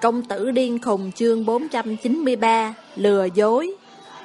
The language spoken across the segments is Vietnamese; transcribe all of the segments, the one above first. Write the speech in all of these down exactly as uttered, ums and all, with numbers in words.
Công tử điên khùng chương bốn trăm chín mươi ba, lừa dối.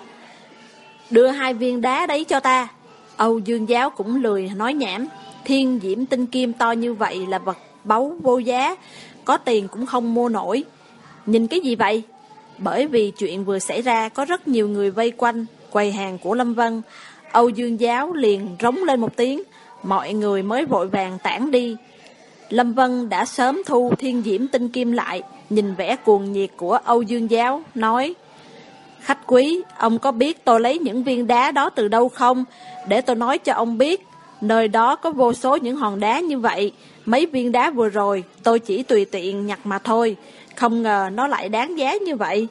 Đưa hai viên đá đấy cho ta. Âu Dương Giáo cũng lười nói nhảm. Thiên diễm tinh kim to như vậy là vật báu vô giá, có tiền cũng không mua nổi. Nhìn cái gì vậy? Bởi vì chuyện vừa xảy ra có rất nhiều người vây quanh quầy hàng của Lâm Vân. Âu Dương Giáo liền rống lên một tiếng, mọi người mới vội vàng tản đi. Lâm Vân đã sớm thu thiên diễm tinh kim lại, nhìn vẻ cuồng nhiệt của Âu Dương Giáo, nói: Khách quý, ông có biết tôi lấy những viên đá đó từ đâu không? Để tôi nói cho ông biết, nơi đó có vô số những hòn đá như vậy. Mấy viên đá vừa rồi tôi chỉ tùy tiện nhặt mà thôi, không ngờ nó lại đáng giá như vậy.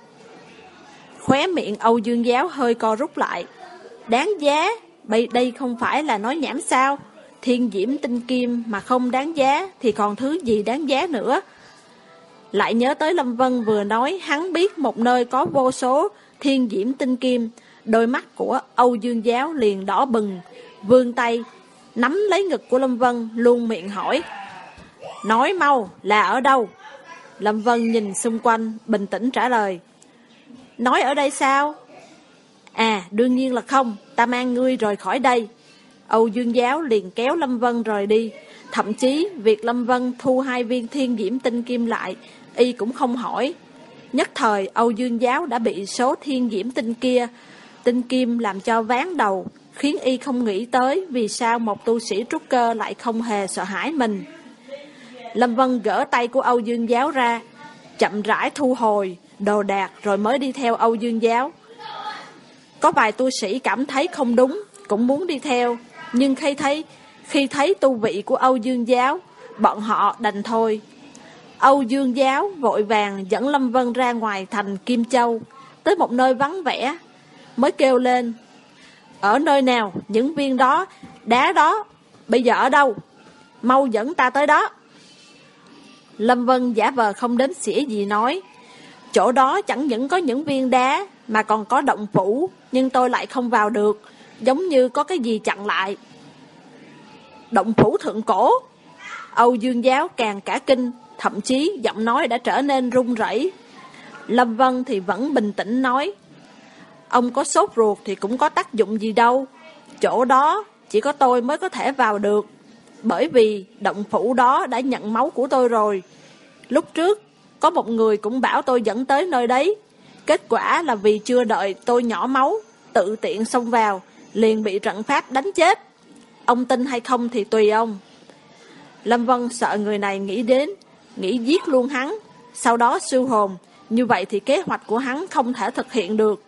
Khóe miệng Âu Dương Giáo hơi co rút lại. Đáng giá? Bây đây không phải là nói nhảm sao? Thiên diễm tinh kim mà không đáng giá thì còn thứ gì đáng giá nữa? Lại nhớ tới Lâm Vân vừa nói hắn biết một nơi có vô số thiên diễm tinh kim, đôi mắt của Âu Dương Giáo liền đỏ bừng, vươn tay nắm lấy ngực của Lâm Vân, luôn miệng hỏi: Nói mau, là ở đâu? Lâm Vân nhìn xung quanh, bình tĩnh trả lời: Nói ở đây sao? À, đương nhiên là không, ta mang ngươi rời khỏi đây. Âu Dương Giáo liền kéo Lâm Vân rời đi. Thậm chí việc Lâm Vân thu hai viên thiên diễm tinh kim lại, y cũng không hỏi. Nhất thời Âu Dương Giáo đã bị số thiên diễm tinh kia tinh kim làm cho ván đầu, khiến y không nghĩ tới vì sao một tu sĩ trúc cơ lại không hề sợ hãi mình. Lâm Vân gỡ tay của Âu Dương Giáo ra, chậm rãi thu hồi đồ đạc rồi mới đi theo Âu Dương Giáo. Có vài tu sĩ cảm thấy không đúng, cũng muốn đi theo, nhưng khi thấy khi thấy tu vị của Âu Dương Giáo, bọn họ đành thôi. Âu Dương Giáo vội vàng dẫn Lâm Vân ra ngoài thành Kim Châu, tới một nơi vắng vẻ, mới kêu lên: Ở nơi nào những viên đó, đá đó, bây giờ ở đâu? Mau dẫn ta tới đó. Lâm Vân giả vờ không đếm xỉa gì nói: Chỗ đó chẳng những có những viên đá mà còn có động phủ, nhưng tôi lại không vào được, giống như có cái gì chặn lại. Động phủ thượng cổ? Âu Dương Giáo càng cả kinh, thậm chí giọng nói đã trở nên run rẩy. Lâm Vân thì vẫn bình tĩnh nói: Ông có sốt ruột thì cũng có tác dụng gì đâu. Chỗ đó chỉ có tôi mới có thể vào được, bởi vì động phủ đó đã nhận máu của tôi rồi. Lúc trước có một người cũng bảo tôi dẫn tới nơi đấy, kết quả là vì chưa đợi tôi nhỏ máu, tự tiện xông vào, liền bị trận pháp đánh chết. Ông tin hay không thì tùy ông. Lâm Vân sợ người này nghĩ đến nghĩ giết luôn hắn, sau đó siêu hồn, như vậy thì kế hoạch của hắn không thể thực hiện được.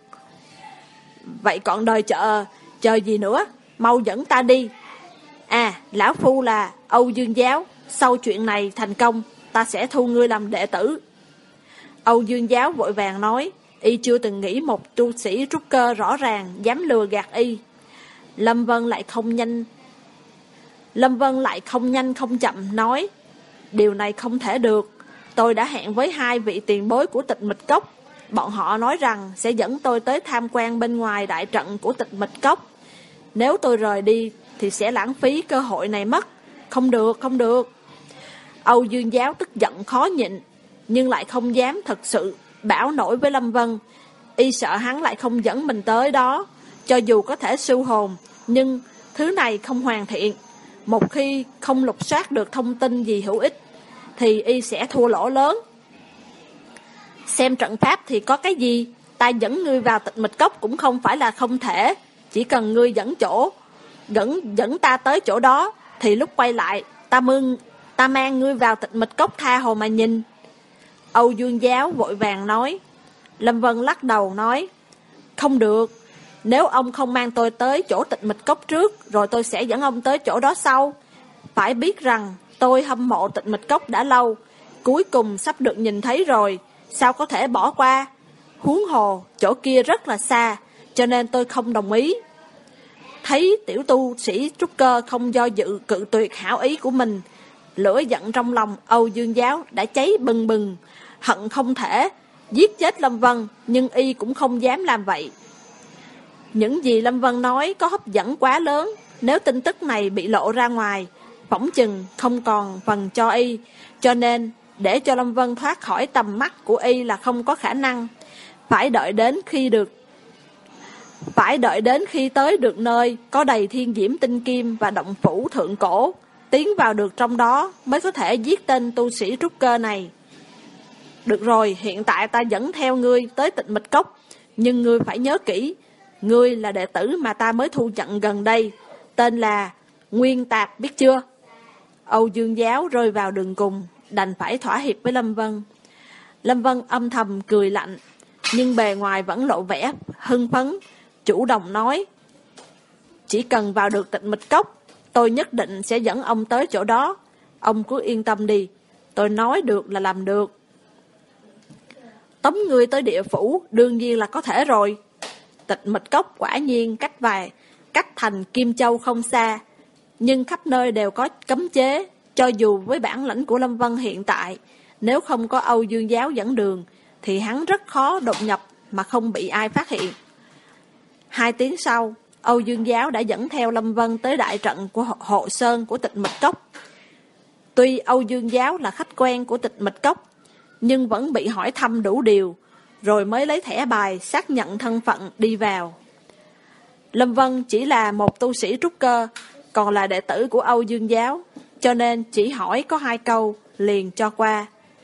Vậy còn đời chờ chờ gì nữa, mau dẫn ta đi. À, lão phu là Âu Dương Giáo, sau chuyện này thành công, ta sẽ thu ngươi làm đệ tử. Âu Dương Giáo vội vàng nói, y chưa từng nghĩ một tu sĩ trúc cơ rõ ràng dám lừa gạt y. Lâm Vân lại không nhanh Lâm Vân lại không nhanh không chậm nói: Điều này không thể được. Tôi đã hẹn với hai vị tiền bối của Tịch Mịch Cốc, bọn họ nói rằng sẽ dẫn tôi tới tham quan bên ngoài đại trận của Tịch Mịch Cốc. Nếu tôi rời đi thì sẽ lãng phí cơ hội này mất. Không được, không được. Âu Dương Giáo tức giận khó nhịn, nhưng lại không dám thật sự bảo nổi với Lâm Vân. Y sợ hắn lại không dẫn mình tới đó. Cho dù có thể siêu hồn, nhưng thứ này không hoàn thiện. Một khi không lục soát được thông tin gì hữu ích thì y sẽ thua lỗ lớn. Xem trận pháp thì có cái gì, ta dẫn ngươi vào Tịch Mịch Cốc cũng không phải là không thể. Chỉ cần ngươi dẫn chỗ dẫn, dẫn ta tới chỗ đó, thì lúc quay lại ta, mương, ta mang ngươi vào Tịch Mịch Cốc tha hồ mà nhìn. Âu Dương Giáo vội vàng nói. Lâm Vân lắc đầu nói: Không được. Nếu ông không mang tôi tới chỗ Tịch Mịch Cốc trước, rồi tôi sẽ dẫn ông tới chỗ đó sau. Phải biết rằng tôi hâm mộ Tịch Mịch Cốc đã lâu, cuối cùng sắp được nhìn thấy rồi, sao có thể bỏ qua. Huống hồ chỗ kia rất là xa, cho nên tôi không đồng ý. Thấy tiểu tu sĩ trúc cơ không do dự cự tuyệt hảo ý của mình, lửa giận trong lòng Âu Dương Giáo đã cháy bừng bừng, hận không thể giết chết Lâm Vân, nhưng y cũng không dám làm vậy. Những gì Lâm Vân nói có hấp dẫn quá lớn, nếu tin tức này bị lộ ra ngoài, phỏng chừng không còn phần cho y, cho nên để cho Lâm Vân thoát khỏi tầm mắt của y là không có khả năng. Phải đợi đến khi được Phải đợi đến khi tới được nơi có đầy thiên diễm tinh kim và động phủ thượng cổ, tiến vào được trong đó mới có thể giết tên tu sĩ trúc cơ này. Được rồi, hiện tại ta dẫn theo ngươi tới Tịch Mịch Cốc, nhưng ngươi phải nhớ kỹ, ngươi là đệ tử mà ta mới thu nhận gần đây, tên là Nguyên Tạc, biết chưa? Âu Dương Giáo rơi vào đường cùng, đành phải thỏa hiệp với Lâm Vân. Lâm Vân âm thầm cười lạnh, nhưng bề ngoài vẫn lộ vẻ hưng phấn, chủ động nói: chỉ cần vào được Tịch Mịch Cốc, tôi nhất định sẽ dẫn ông tới chỗ đó. Ông cứ yên tâm đi, tôi nói được là làm được. Tống ngươi tới địa phủ đương nhiên là có thể rồi. Tịch Mịch Cốc quả nhiên cách vài cách thành Kim Châu không xa, nhưng khắp nơi đều có cấm chế. Cho dù với bản lĩnh của Lâm Vân hiện tại, nếu không có Âu Dương Giáo dẫn đường, thì hắn rất khó đột nhập mà không bị ai phát hiện. Hai tiếng sau, Âu Dương Giáo đã dẫn theo Lâm Vân tới đại trận của hộ sơn của Tịch Mịch Cốc. Tuy Âu Dương Giáo là khách quen của Tịch Mịch Cốc, nhưng vẫn bị hỏi thăm đủ điều, rồi mới lấy thẻ bài xác nhận thân phận đi vào. Lâm Vân chỉ là một tu sĩ trúc cơ, còn là đệ tử của Âu Dương Giáo, cho nên chỉ hỏi có hai câu liền cho qua.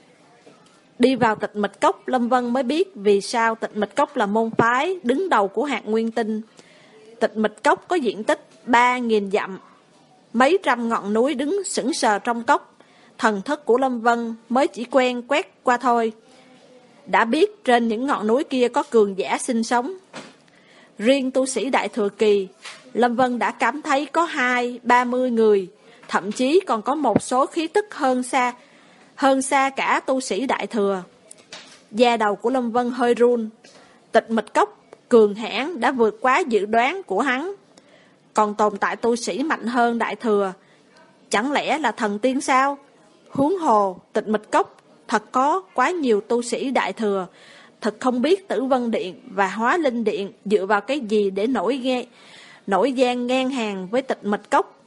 Đi vào Tịch Mịch Cốc, Lâm Vân mới biết vì sao Tịch Mịch Cốc là môn phái đứng đầu của hạt nguyên tinh. Tịch Mịch Cốc có diện tích ba nghìn dặm, mấy trăm ngọn núi đứng sững sờ trong cốc. Thần thức của Lâm Vân mới chỉ quen quét qua thôi, đã biết trên những ngọn núi kia có cường giả sinh sống. Riêng tu sĩ Đại Thừa Kỳ, Lâm Vân đã cảm thấy có hai, ba mươi người, thậm chí còn có một số khí tức hơn xa, hơn xa cả tu sĩ Đại Thừa. Da đầu của Lâm Vân hơi run. Tịch Mịch Cốc cường hãn đã vượt quá dự đoán của hắn. Còn tồn tại tu sĩ mạnh hơn Đại Thừa, chẳng lẽ là thần tiên sao? Huống hồ Tịch Mịch Cốc thật có quá nhiều tu sĩ Đại Thừa, thật không biết Tử Vân Điện và Hóa Linh Điện dựa vào cái gì để nổi ghe, nổi gian ngang hàng với Tịch Mịch Cốc.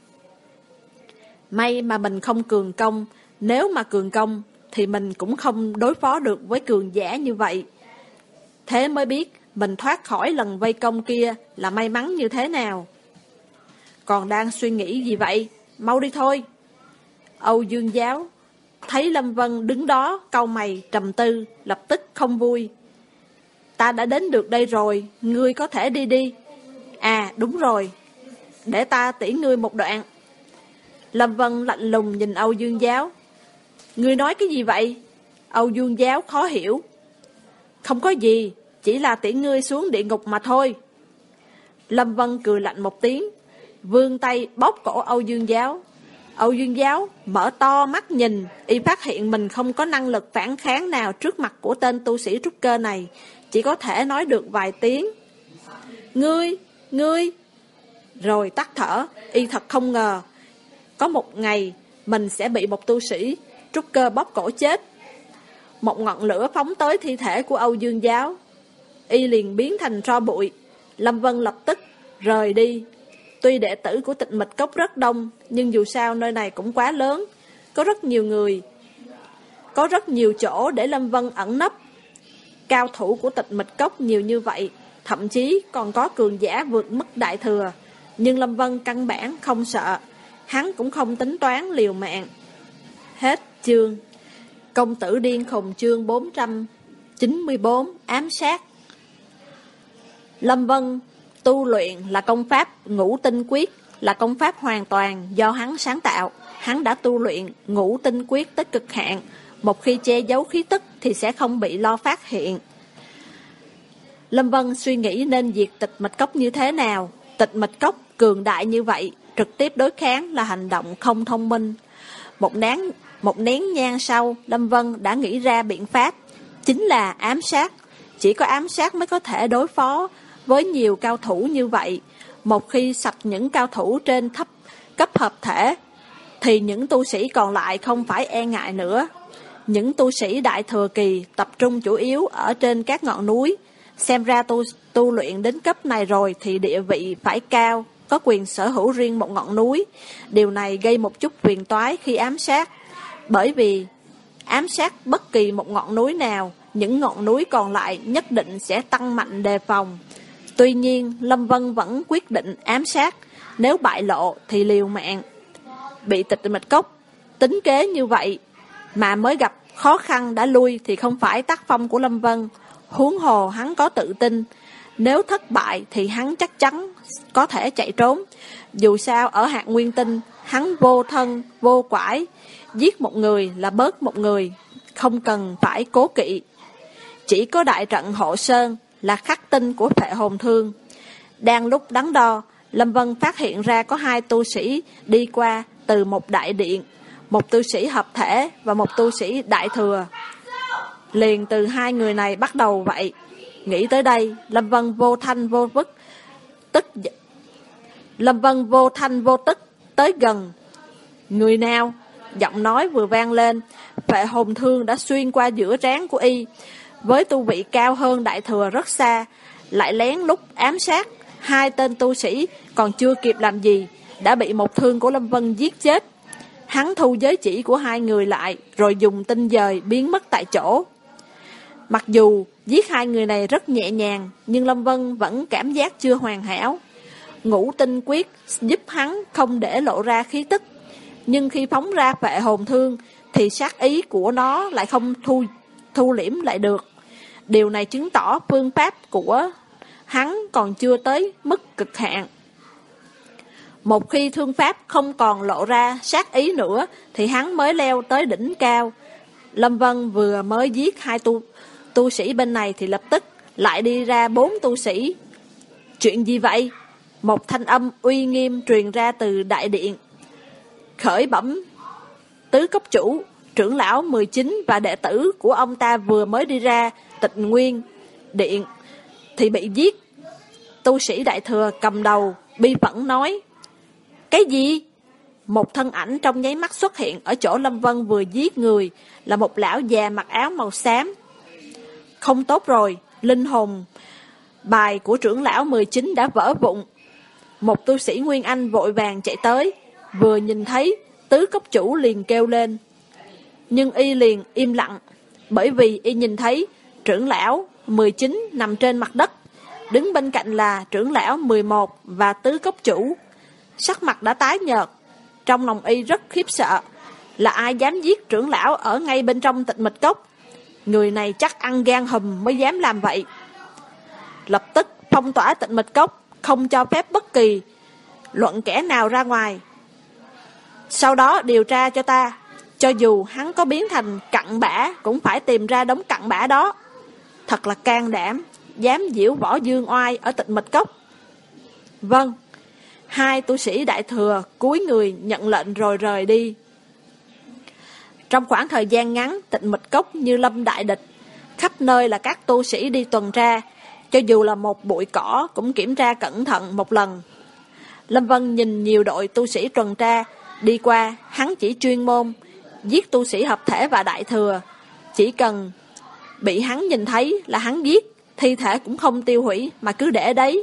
May mà mình không cường công, nếu mà cường công thì mình cũng không đối phó được với cường giả như vậy. Thế mới biết mình thoát khỏi lần vây công kia là may mắn như thế nào. Còn đang suy nghĩ gì vậy? Mau đi thôi. Âu Dương Giáo thấy Lâm Vân đứng đó cau mày trầm tư, lập tức không vui. Ta đã đến được đây rồi, ngươi có thể đi đi. À đúng rồi, để ta tiễn ngươi một đoạn. Lâm Vân lạnh lùng nhìn Âu Dương Giáo. Ngươi nói cái gì vậy? Âu Dương Giáo khó hiểu. Không có gì, chỉ là tiễn ngươi xuống địa ngục mà thôi. Lâm Vân cười lạnh một tiếng, vươn tay bóp cổ Âu Dương Giáo. Âu Dương Giáo mở to mắt nhìn, y phát hiện mình không có năng lực phản kháng nào trước mặt của tên tu sĩ trúc cơ này, chỉ có thể nói được vài tiếng. Ngươi, ngươi. Rồi tắt thở, y thật không ngờ có một ngày mình sẽ bị một tu sĩ trúc cơ bóp cổ chết. Một ngọn lửa phóng tới thi thể của Âu Dương Giáo, y liền biến thành tro bụi. Lâm Vân lập tức rời đi. Tuy đệ tử của Tịch Mịch Cốc rất đông, nhưng dù sao nơi này cũng quá lớn, có rất nhiều người, có rất nhiều chỗ để Lâm Vân ẩn nấp. Cao thủ của Tịch Mịch Cốc nhiều như vậy, thậm chí còn có cường giả vượt mức Đại Thừa, nhưng Lâm Vân căn bản không sợ, hắn cũng không tính toán liều mạng. Hết chương. Công tử điên khùng chương bốn trăm chín mươi bốn, ám sát. Lâm Vân tu luyện là công pháp Ngũ Tinh Quyết, là công pháp hoàn toàn do hắn sáng tạo. Hắn đã tu luyện Ngũ Tinh Quyết tới cực hạn, một khi che giấu khí tức thì sẽ không bị lo phát hiện. Lâm Vân suy nghĩ nên diệt Tịch Mịch Cốc như thế nào. Tịch Mịch Cốc cường đại như vậy, trực tiếp đối kháng là hành động không thông minh. Một nén, một nén nhang sau, Lâm Vân đã nghĩ ra biện pháp, chính là ám sát. Chỉ có ám sát mới có thể đối phó với nhiều cao thủ như vậy. Một khi sạch những cao thủ trên thấp cấp hợp thể, thì những tu sĩ còn lại không phải e ngại nữa. Những tu sĩ Đại Thừa Kỳ tập trung chủ yếu ở trên các ngọn núi. Xem ra tu, tu luyện đến cấp này rồi thì địa vị phải cao, có quyền sở hữu riêng một ngọn núi. Điều này gây một chút phiền toái khi ám sát, bởi vì ám sát bất kỳ một ngọn núi nào, những ngọn núi còn lại nhất định sẽ tăng mạnh đề phòng. Tuy nhiên, Lâm Vân vẫn quyết định ám sát, nếu bại lộ thì liều mạng. Bị Tịch Mịch Cốc tính kế như vậy mà mới gặp khó khăn đã lui thì không phải tác phong của Lâm Vân. Huống hồ hắn có tự tin, nếu thất bại thì hắn chắc chắn có thể chạy trốn. Dù sao ở hạt nguyên tinh, hắn vô thân, vô quải, giết một người là bớt một người, không cần phải cố kỵ. Chỉ có đại trận hộ sơn là khắc tinh của Phệ Hồn Thương. Đang lúc đắn đo, Lâm Vân phát hiện ra có hai tu sĩ đi qua từ một đại điện, một tu sĩ hợp thể và một tu sĩ đại thừa. Liền từ hai người này bắt đầu vậy. Nghĩ tới đây, Lâm Vân vô thanh vô tức, tức Lâm Vân vô thanh vô tức tới gần. Người nào? Giọng nói vừa vang lên, Phệ Hồn Thương đã xuyên qua giữa trán của y. Với tu vị cao hơn đại thừa rất xa, lại lén lút ám sát hai tên tu sĩ, còn chưa kịp làm gì đã bị một thương của Lâm Vân giết chết. Hắn thu giới chỉ của hai người lại, rồi dùng tinh dời biến mất tại chỗ. Mặc dù giết hai người này rất nhẹ nhàng, nhưng Lâm Vân vẫn cảm giác chưa hoàn hảo. Ngũ tinh quyết giúp hắn không để lộ ra khí tức, nhưng khi phóng ra Phệ Hồn Thương thì sát ý của nó lại không thu, thu liễm lại được. Điều này chứng tỏ phương pháp của hắn còn chưa tới mức cực hạn. Một khi thương pháp không còn lộ ra sát ý nữa thì hắn mới leo tới đỉnh cao. Lâm Vân vừa mới giết hai tu, tu sĩ bên này thì lập tức lại đi ra bốn tu sĩ. Chuyện gì vậy? Một thanh âm uy nghiêm truyền ra từ đại điện. Khởi bẩm tứ cốc chủ, trưởng lão mười chín và đệ tử của ông ta vừa mới đi ra Tịch Nguyên điện thì bị giết. Tu sĩ đại thừa cầm đầu bi phẫn nói. Cái gì? Một thân ảnh trong nháy mắt xuất hiện ở chỗ Lâm Vân vừa giết người, là một lão già mặc áo màu xám. Không tốt rồi, linh hồn bài của trưởng lão mười chín đã vỡ vụn. Một tu sĩ Nguyên Anh vội vàng chạy tới, vừa nhìn thấy tứ cốc chủ liền kêu lên. Nhưng y liền im lặng, bởi vì y nhìn thấy trưởng lão mười chín nằm trên mặt đất, đứng bên cạnh là trưởng lão mười một và tứ cốc chủ. Sắc mặt đã tái nhợt, trong lòng y rất khiếp sợ. Là ai dám giết trưởng lão ở ngay bên trong Tịch Mịch Cốc? Người này chắc ăn gan hùm mới dám làm vậy. Lập tức phong tỏa Tịch Mịch Cốc, không cho phép bất kỳ luận kẻ nào ra ngoài. Sau đó điều tra cho ta, cho dù hắn có biến thành cặn bã cũng phải tìm ra đống cặn bã đó. Thật là can đảm, dám giễu võ dương oai ở Tịch Mịch Cốc. Vâng. Hai tu sĩ đại thừa cúi người nhận lệnh rồi rời đi. Trong khoảng thời gian ngắn, Tịch Mịch Cốc như lâm đại địch, khắp nơi là các tu sĩ đi tuần tra, cho dù là một bụi cỏ cũng kiểm tra cẩn thận một lần. Lâm Vân nhìn nhiều đội tu sĩ tuần tra đi qua, hắn chỉ chuyên môn giết tu sĩ hợp thể và đại thừa. Chỉ cần bị hắn nhìn thấy là hắn giết, thi thể cũng không tiêu hủy mà cứ để đấy.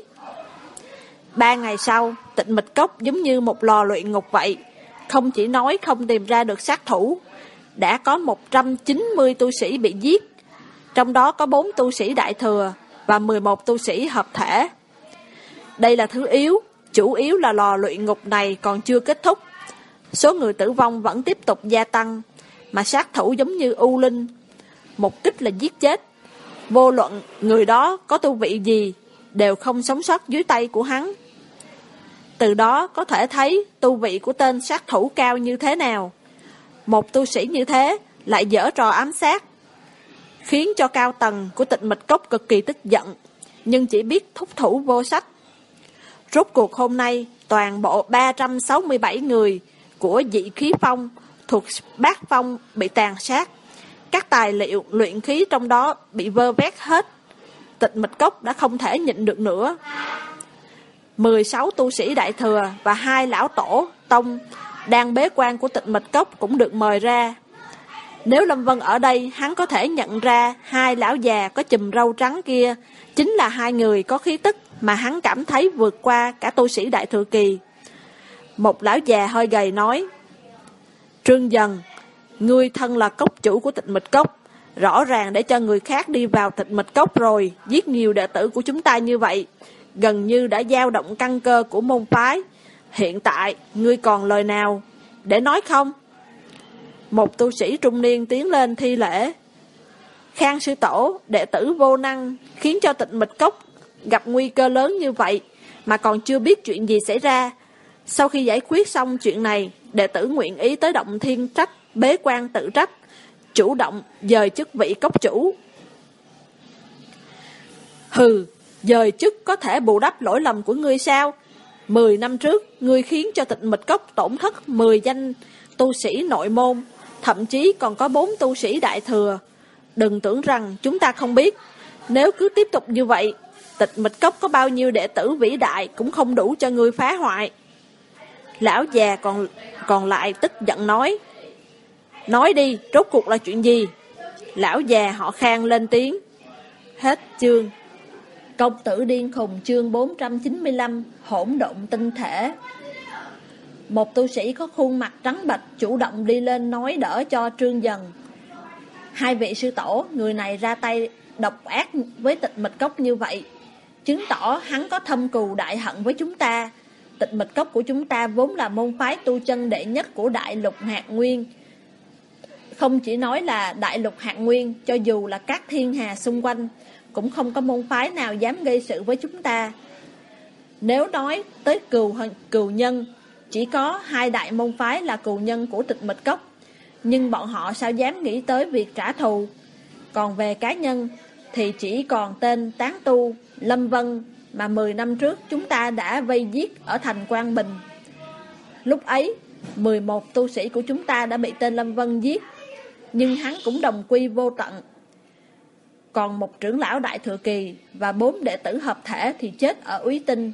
Ba ngày sau, Tịch Mịch Cốc giống như một lò luyện ngục vậy. Không chỉ nói không tìm ra được sát thủ, đã có một trăm chín mươi tu sĩ bị giết, trong đó có bốn tu sĩ đại thừa và mười một tu sĩ hợp thể. Đây là thứ yếu, chủ yếu là lò luyện ngục này còn chưa kết thúc. Số người tử vong vẫn tiếp tục gia tăng, mà sát thủ giống như U Linh, một kích là giết chết. Vô luận người đó có tu vị gì, đều không sống sót dưới tay của hắn. Từ đó có thể thấy tu vị của tên sát thủ cao như thế nào. Một tu sĩ như thế lại giở trò ám sát, khiến cho cao tầng của Tịch Mịch Cốc cực kỳ tức giận, nhưng chỉ biết thúc thủ vô sách. Rốt cuộc hôm nay, toàn bộ ba trăm sáu mươi bảy người của dị khí phong thuộc bát phong bị tàn sát. Các tài liệu luyện khí trong đó bị vơ vét hết. Tịch Mịch Cốc đã không thể nhịn được nữa. mười sáu tu sĩ đại thừa và hai lão tổ tông đang bế quan của Tịch Mịch Cốc cũng được mời ra. Nếu Lâm Vân ở đây, hắn có thể nhận ra hai lão già có chùm râu trắng kia chính là hai người có khí tức mà hắn cảm thấy vượt qua cả tu sĩ đại thừa kỳ. Một lão già hơi gầy nói: Trương Dần, Ngươi thân là cốc chủ của Tịch Mịch Cốc, rõ ràng để cho người khác đi vào Tịch Mịch Cốc rồi, giết nhiều đệ tử của chúng ta như vậy, gần như đã dao động căn cơ của môn phái. Hiện tại, ngươi còn lời nào để nói không? Một tu sĩ trung niên tiến lên thi lễ. Khang sư tổ, đệ tử vô năng, khiến cho Tịch Mịch Cốc gặp nguy cơ lớn như vậy, mà còn chưa biết chuyện gì xảy ra. Sau khi giải quyết xong chuyện này, đệ tử nguyện ý tới Động Thiên Trách, bế quan tự trách, chủ động dời chức vị cốc chủ. Hừ, dời chức có thể bù đắp lỗi lầm của ngươi sao? Mười năm trước, ngươi khiến cho Tịch Mịch Cốc tổn thất mười danh tu sĩ nội môn, thậm chí còn có bốn tu sĩ đại thừa. Đừng tưởng rằng chúng ta không biết, nếu cứ tiếp tục như vậy, Tịch Mịch Cốc có bao nhiêu đệ tử vĩ đại cũng không đủ cho ngươi phá hoại. Lão già còn còn lại tức giận nói. Nói đi, rốt cuộc là chuyện gì? Lão già họ Khang lên tiếng. Hết chương. Công tử điên khùng chương bốn trăm chín mươi lăm, hỗn độn tinh thể. Một tu sĩ có khuôn mặt trắng bệch chủ động đi lên nói đỡ cho Trương Dần. Hai vị sư tổ, người này ra tay độc ác với Tịch Mịch Cốc như vậy, chứng tỏ hắn có thâm cừu đại hận với chúng ta. Tịch Mịch Cốc của chúng ta vốn là môn phái tu chân đệ nhất của đại lục Hạt Nguyên. Không chỉ nói là đại lục Hạt Nguyên, cho dù là các thiên hà xung quanh, cũng không có môn phái nào dám gây sự với chúng ta. Nếu nói tới cừu cừu nhân, chỉ có hai đại môn phái là cừu nhân của Tịch Mịch Cốc, nhưng bọn họ sao dám nghĩ tới việc trả thù. Còn về cá nhân thì chỉ còn tên tán tu Lâm Vân mà mười năm trước chúng ta đã vây giết ở thành Quang Bình. Lúc ấy, mười một tu sĩ của chúng ta đã bị tên Lâm Vân giết, nhưng hắn cũng đồng quy vô tận. Còn một trưởng lão đại thừa kỳ và bốn đệ tử hợp thể thì chết ở Úy Tinh.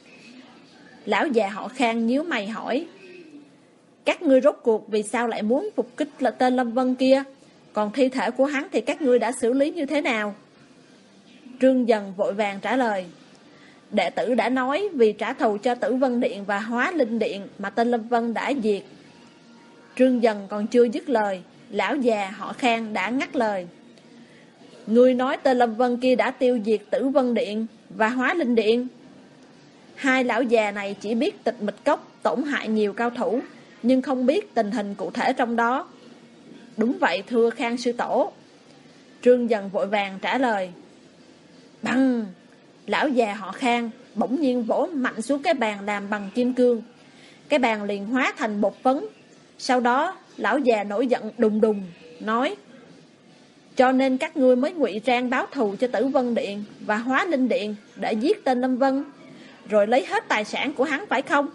Lão già họ Khang nhíu mày hỏi. Các ngươi rốt cuộc vì sao lại muốn phục kích là tên Lâm Vân kia? Còn thi thể của hắn thì các ngươi đã xử lý như thế nào? Trương Dần vội vàng trả lời. Đệ tử đã nói vì trả thù cho Tử Vân Điện và Hóa Linh Điện mà tên Lâm Vân đã diệt. Trương Dần còn chưa dứt lời, lão già họ Khang đã ngắt lời. Ngươi nói tên Lâm Vân kia đã tiêu diệt Tử Vân Điện và Hóa Linh Điện. Hai lão già này chỉ biết Tịch Mịch Cốc tổn hại nhiều cao thủ, nhưng không biết tình hình cụ thể trong đó. Đúng vậy thưa Khang sư tổ. Trương Dần vội vàng trả lời. Bằng! Lão già họ Khang bỗng nhiên vỗ mạnh xuống cái bàn làm bằng kim cương. Cái bàn liền hóa thành bột phấn. Sau đó lão già nổi giận đùng đùng nói. Cho nên các ngươi mới ngụy trang báo thù cho Tử Vân Điện và Hóa Linh Điện để giết tên Lâm Vân, rồi lấy hết tài sản của hắn phải không?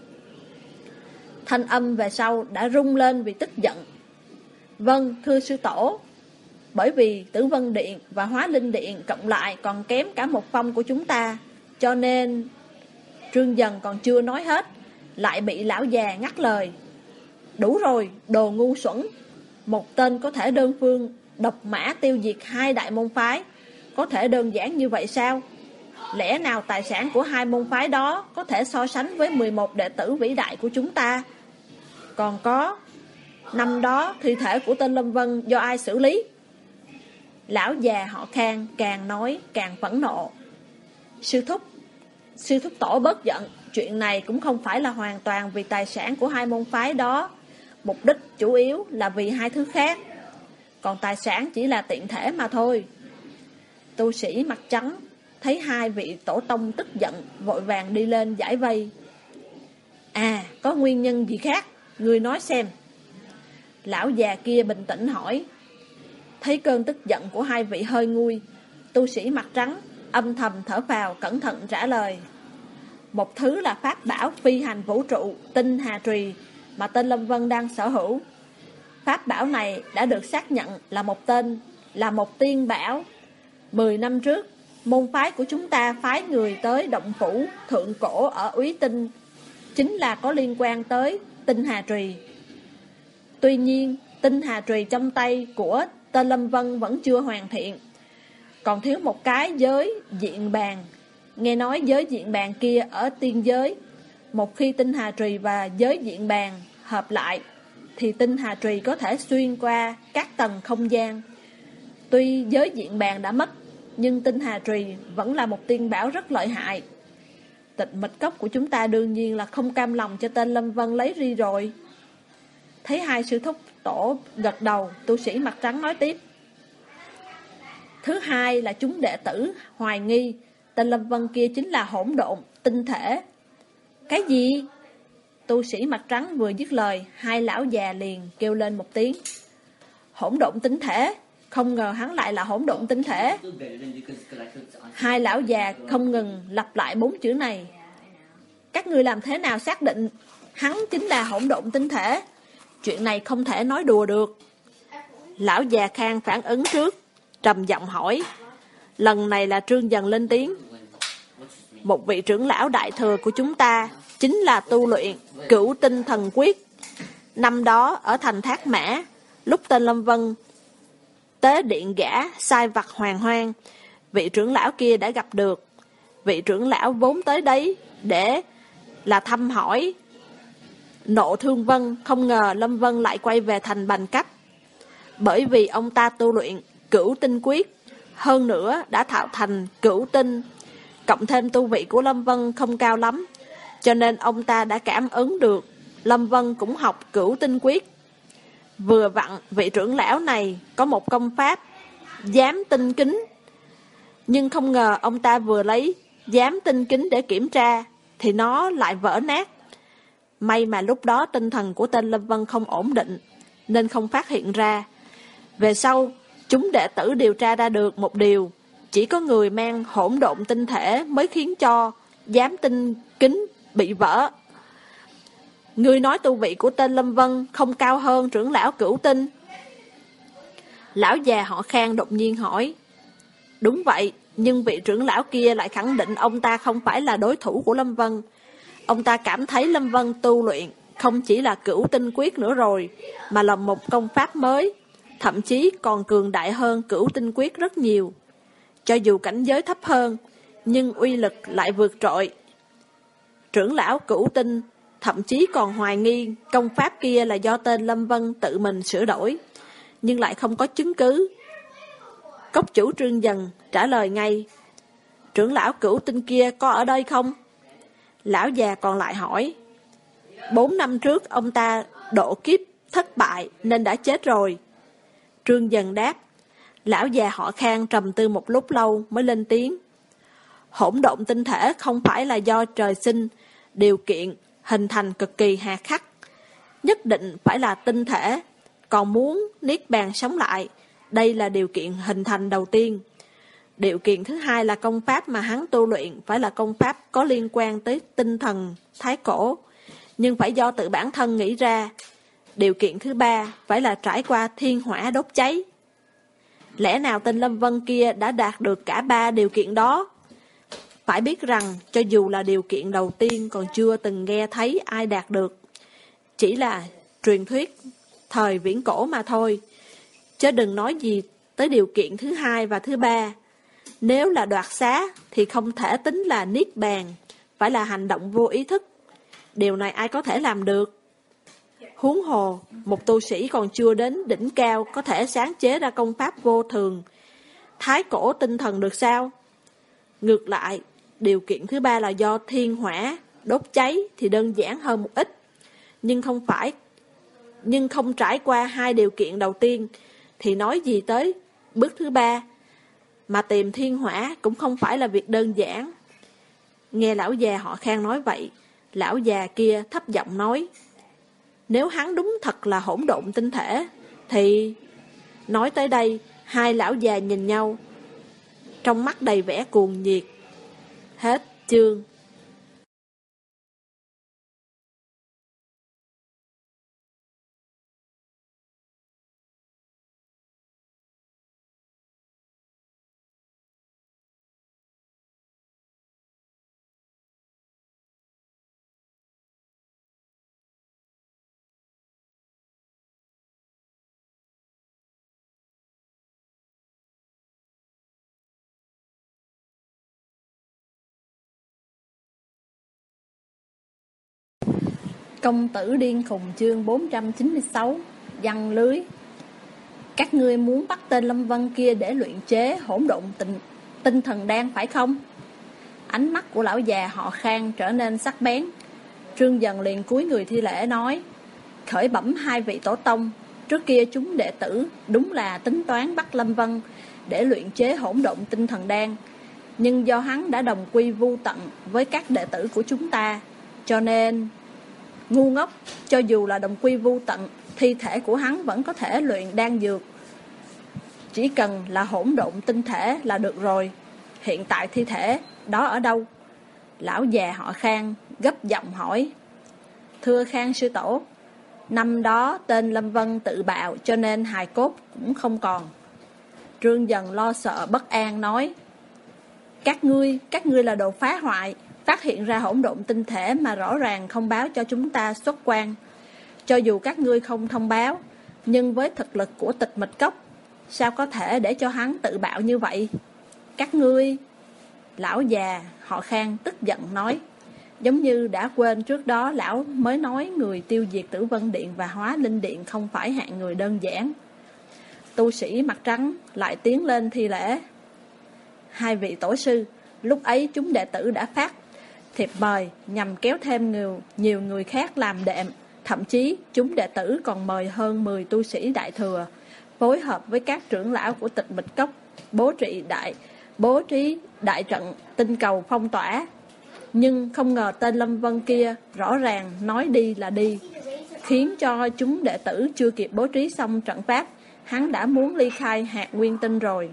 Thanh âm về sau đã rung lên vì tức giận. Vâng thưa sư tổ. Bởi vì Tử Vân Điện và Hóa Linh Điện cộng lại còn kém cả một phong của chúng ta, cho nên... Trương Dần còn chưa nói hết, lại bị lão già ngắt lời. Đủ rồi, đồ ngu xuẩn. Một tên có thể đơn phương độc mã tiêu diệt hai đại môn phái, có thể đơn giản như vậy sao? Lẽ nào tài sản của hai môn phái đó có thể so sánh với mười một đệ tử vĩ đại của chúng ta? Còn có, năm đó thi thể của tên Lâm Vân do ai xử lý? Lão già họ Khang càng nói càng phẫn nộ. Sư thúc, sư thúc tổ bớt giận. Chuyện này cũng không phải là hoàn toàn vì tài sản của hai môn phái đó. Mục đích chủ yếu là vì hai thứ khác. Còn tài sản chỉ là tiện thể mà thôi. Tu sĩ mặt trắng thấy hai vị tổ tông tức giận, vội vàng đi lên giải vây. À, có nguyên nhân gì khác? Ngươi nói xem. Lão già kia bình tĩnh hỏi. Thấy cơn tức giận của hai vị hơi nguôi, tu sĩ mặt trắng âm thầm thở phào cẩn thận trả lời. Một thứ là pháp bảo phi hành vũ trụ tinh hà trùy mà tên Lâm Vân đang sở hữu. Pháp bảo này đã được xác nhận là một tên là một tiên bảo. Mười năm trước, môn phái của chúng ta phái người tới động phủ thượng cổ ở Úy Tinh, chính là có liên quan tới tinh hà trùy. Tuy nhiên, tinh hà trùy trong tay của tên Lâm Vân vẫn chưa hoàn thiện, còn thiếu một cái giới diện bàn. Nghe nói giới diện bàn kia ở tiên giới. Một khi tinh hà trùy và giới diện bàn hợp lại, thì tinh hà trùy có thể xuyên qua các tầng không gian. Tuy giới diện bàn đã mất, nhưng tinh hà trùy vẫn là một tiên bảo rất lợi hại. Tịch mịch cốc của chúng ta đương nhiên là không cam lòng cho tên Lâm Vân lấy đi rồi. Thấy hai sư thúc tổ gật đầu, tu sĩ mặt trắng nói tiếp. Thứ hai là chúng đệ tử hoài nghi tên Lâm Vân kia chính là hỗn độn tinh thể. Cái gì? Tu sĩ mặt trắng vừa dứt lời, hai lão già liền kêu lên một tiếng. Hỗn độn tinh thể? Không ngờ hắn lại là hỗn độn tinh thể. Hai lão già không ngừng lặp lại bốn chữ này. Các người làm thế nào xác định hắn chính là hỗn độn tinh thể? Chuyện này không thể nói đùa được. Lão già Khang phản ứng trước, trầm giọng hỏi. Lần này là Trương Dần lên tiếng. Một vị trưởng lão đại thừa của chúng ta chính là tu luyện Cửu Tinh Thần Quyết. Năm đó ở thành Thác Mã, lúc tên Lâm Vân tế điện gã sai vặt hoàng hoang, vị trưởng lão kia đã gặp được. Vị trưởng lão vốn tới đấy để là thăm hỏi Nộ Thương Vân, không ngờ Lâm Vân lại quay về thành Bành Cấp. Bởi vì ông ta tu luyện Cửu Tinh Quyết, hơn nữa đã tạo thành Cửu Tinh, cộng thêm tu vị của Lâm Vân không cao lắm, cho nên ông ta đã cảm ứng được Lâm Vân cũng học Cửu Tinh Quyết. Vừa vặn vị trưởng lão này có một công pháp Giám Tinh Kính, nhưng không ngờ ông ta vừa lấy Giám Tinh Kính để kiểm tra thì nó lại vỡ nát. May mà lúc đó tinh thần của tên Lâm Vân không ổn định nên không phát hiện ra. Về sau chúng đệ tử điều tra ra được một điều, chỉ có người mang hỗn độn tinh thể mới khiến cho Giám Tinh Kính bị vỡ. Ngươi nói tu vị của tên Lâm Vân không cao hơn trưởng lão Cửu Tinh? Lão già họ Khang đột nhiên hỏi. Đúng vậy, nhưng vị trưởng lão kia lại khẳng định ông ta không phải là đối thủ của Lâm Vân. Ông ta cảm thấy Lâm Vân tu luyện không chỉ là Cửu Tinh Quyết nữa rồi, mà là một công pháp mới, thậm chí còn cường đại hơn Cửu Tinh Quyết rất nhiều. Cho dù cảnh giới thấp hơn, nhưng uy lực lại vượt trội. Trưởng lão Cửu Tinh thậm chí còn hoài nghi công pháp kia là do tên Lâm Vân tự mình sửa đổi, nhưng lại không có chứng cứ. Cốc chủ Trương Dần trả lời ngay. Trưởng lão Cửu Tinh kia có ở đây không? Lão già còn lại hỏi. Bốn năm trước ông ta độ kiếp thất bại nên đã chết rồi. Trương Dần đáp. Lão già họ Khang trầm tư một lúc lâu mới lên tiếng. Hỗn độn tinh thể không phải là do trời sinh, điều kiện hình thành cực kỳ hà khắc, nhất định phải là tinh thể. Còn muốn niết bàn sống lại, đây là điều kiện hình thành đầu tiên. Điều kiện thứ hai là công pháp mà hắn tu luyện phải là công pháp có liên quan tới tinh thần thái cổ, nhưng phải do tự bản thân nghĩ ra. Điều kiện thứ ba phải là trải qua thiên hỏa đốt cháy. Lẽ nào tên Lâm Vân kia đã đạt được cả ba điều kiện đó? Phải biết rằng cho dù là điều kiện đầu tiên còn chưa từng nghe thấy ai đạt được, chỉ là truyền thuyết thời viễn cổ mà thôi, chứ đừng nói gì tới điều kiện thứ hai và thứ ba. Nếu là đoạt xá thì không thể tính là niết bàn, phải là hành động vô ý thức. Điều này ai có thể làm được? Huống hồ, một tu sĩ còn chưa đến đỉnh cao có thể sáng chế ra công pháp vô thường thái cổ tinh thần được sao? Ngược lại, điều kiện thứ ba là do thiên hỏa đốt cháy thì đơn giản hơn một ít, nhưng không phải nhưng không trải qua hai điều kiện đầu tiên thì nói gì tới bước thứ ba. Mà tìm thiên hỏa cũng không phải là việc đơn giản. Nghe lão già họ Khang nói vậy, lão già kia thấp giọng nói. Nếu hắn đúng thật là hỗn độn tinh thể thì... Nói tới đây, hai lão già nhìn nhau, trong mắt đầy vẻ cuồng nhiệt. Hết chương. Công tử điên khùng chương bốn trăm chín mươi sáu. Giăng lưới. Các ngươi muốn bắt tên Lâm Vân kia để luyện chế hỗn độn tinh, tinh thần đan phải không? Ánh mắt của lão già họ Khang trở nên sắc bén. Trương Dần liền cúi người thi lễ nói: khởi bẩm hai vị tổ tông, trước kia chúng đệ tử đúng là tính toán bắt Lâm Vân để luyện chế hỗn độn tinh thần đan, nhưng do hắn đã đồng quy vu tận với các đệ tử của chúng ta, cho nên... Ngu ngốc, cho dù là đồng quy vu tận, thi thể của hắn vẫn có thể luyện đan dược. Chỉ cần là hỗn độn tinh thể là được rồi. Hiện tại thi thể đó ở đâu? Lão già họ Khang gấp giọng hỏi. Thưa Khang sư tổ, năm đó tên Lâm Vân tự bạo cho nên hài cốt cũng không còn. Trương Dần lo sợ bất an nói: Các ngươi, các ngươi là đồ phá hoại, phát hiện ra hỗn độn tinh thể mà rõ ràng không báo cho chúng ta xuất quan. Cho dù các ngươi không thông báo, nhưng với thực lực của Tịch Mịch Cốc, sao có thể để cho hắn tự bạo như vậy? Các ngươi... Lão già họ Khang tức giận nói, giống như đã quên trước đó lão mới nói người tiêu diệt Tử Vân Điện và Hóa Linh Điện không phải hạng người đơn giản. Tu sĩ mặt trắng lại tiến lên thi lễ. Hai vị tổ sư, lúc ấy chúng đệ tử đã phát thiệp mời nhằm kéo thêm nhiều, nhiều người khác làm đệm. Thậm chí chúng đệ tử còn mời hơn mười tu sĩ đại thừa phối hợp với các trưởng lão của Tịch Mịch Cốc bố trí đại bố trí đại trận tinh cầu phong tỏa. Nhưng không ngờ tên Lâm Vân kia rõ ràng nói đi là đi, khiến cho chúng đệ tử chưa kịp bố trí xong trận pháp, hắn đã muốn ly khai hạt nguyên tinh rồi.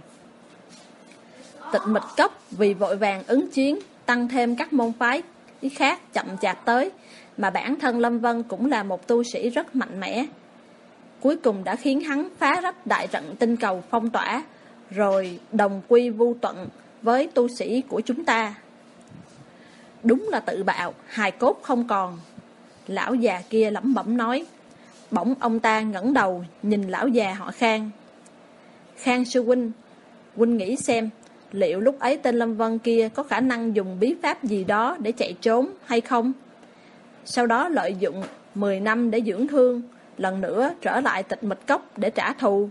Tịch Mịch Cốc vì vội vàng ứng chiến, tăng thêm các môn phái khác chậm chạp tới, mà bản thân Lâm Vân cũng là một tu sĩ rất mạnh mẽ, cuối cùng đã khiến hắn phá rách đại trận tinh cầu phong tỏa, rồi đồng quy vu tận với tu sĩ của chúng ta. Đúng là tự bạo, hài cốt không còn. Lão già kia lẩm bẩm nói. Bỗng ông ta ngẩng đầu nhìn lão già họ Khang. Khang sư huynh, huynh nghĩ xem, liệu lúc ấy tên Lâm Vân kia có khả năng dùng bí pháp gì đó để chạy trốn hay không? Sau đó lợi dụng mười năm để dưỡng thương, lần nữa trở lại Tịch Mịch Cốc để trả thù.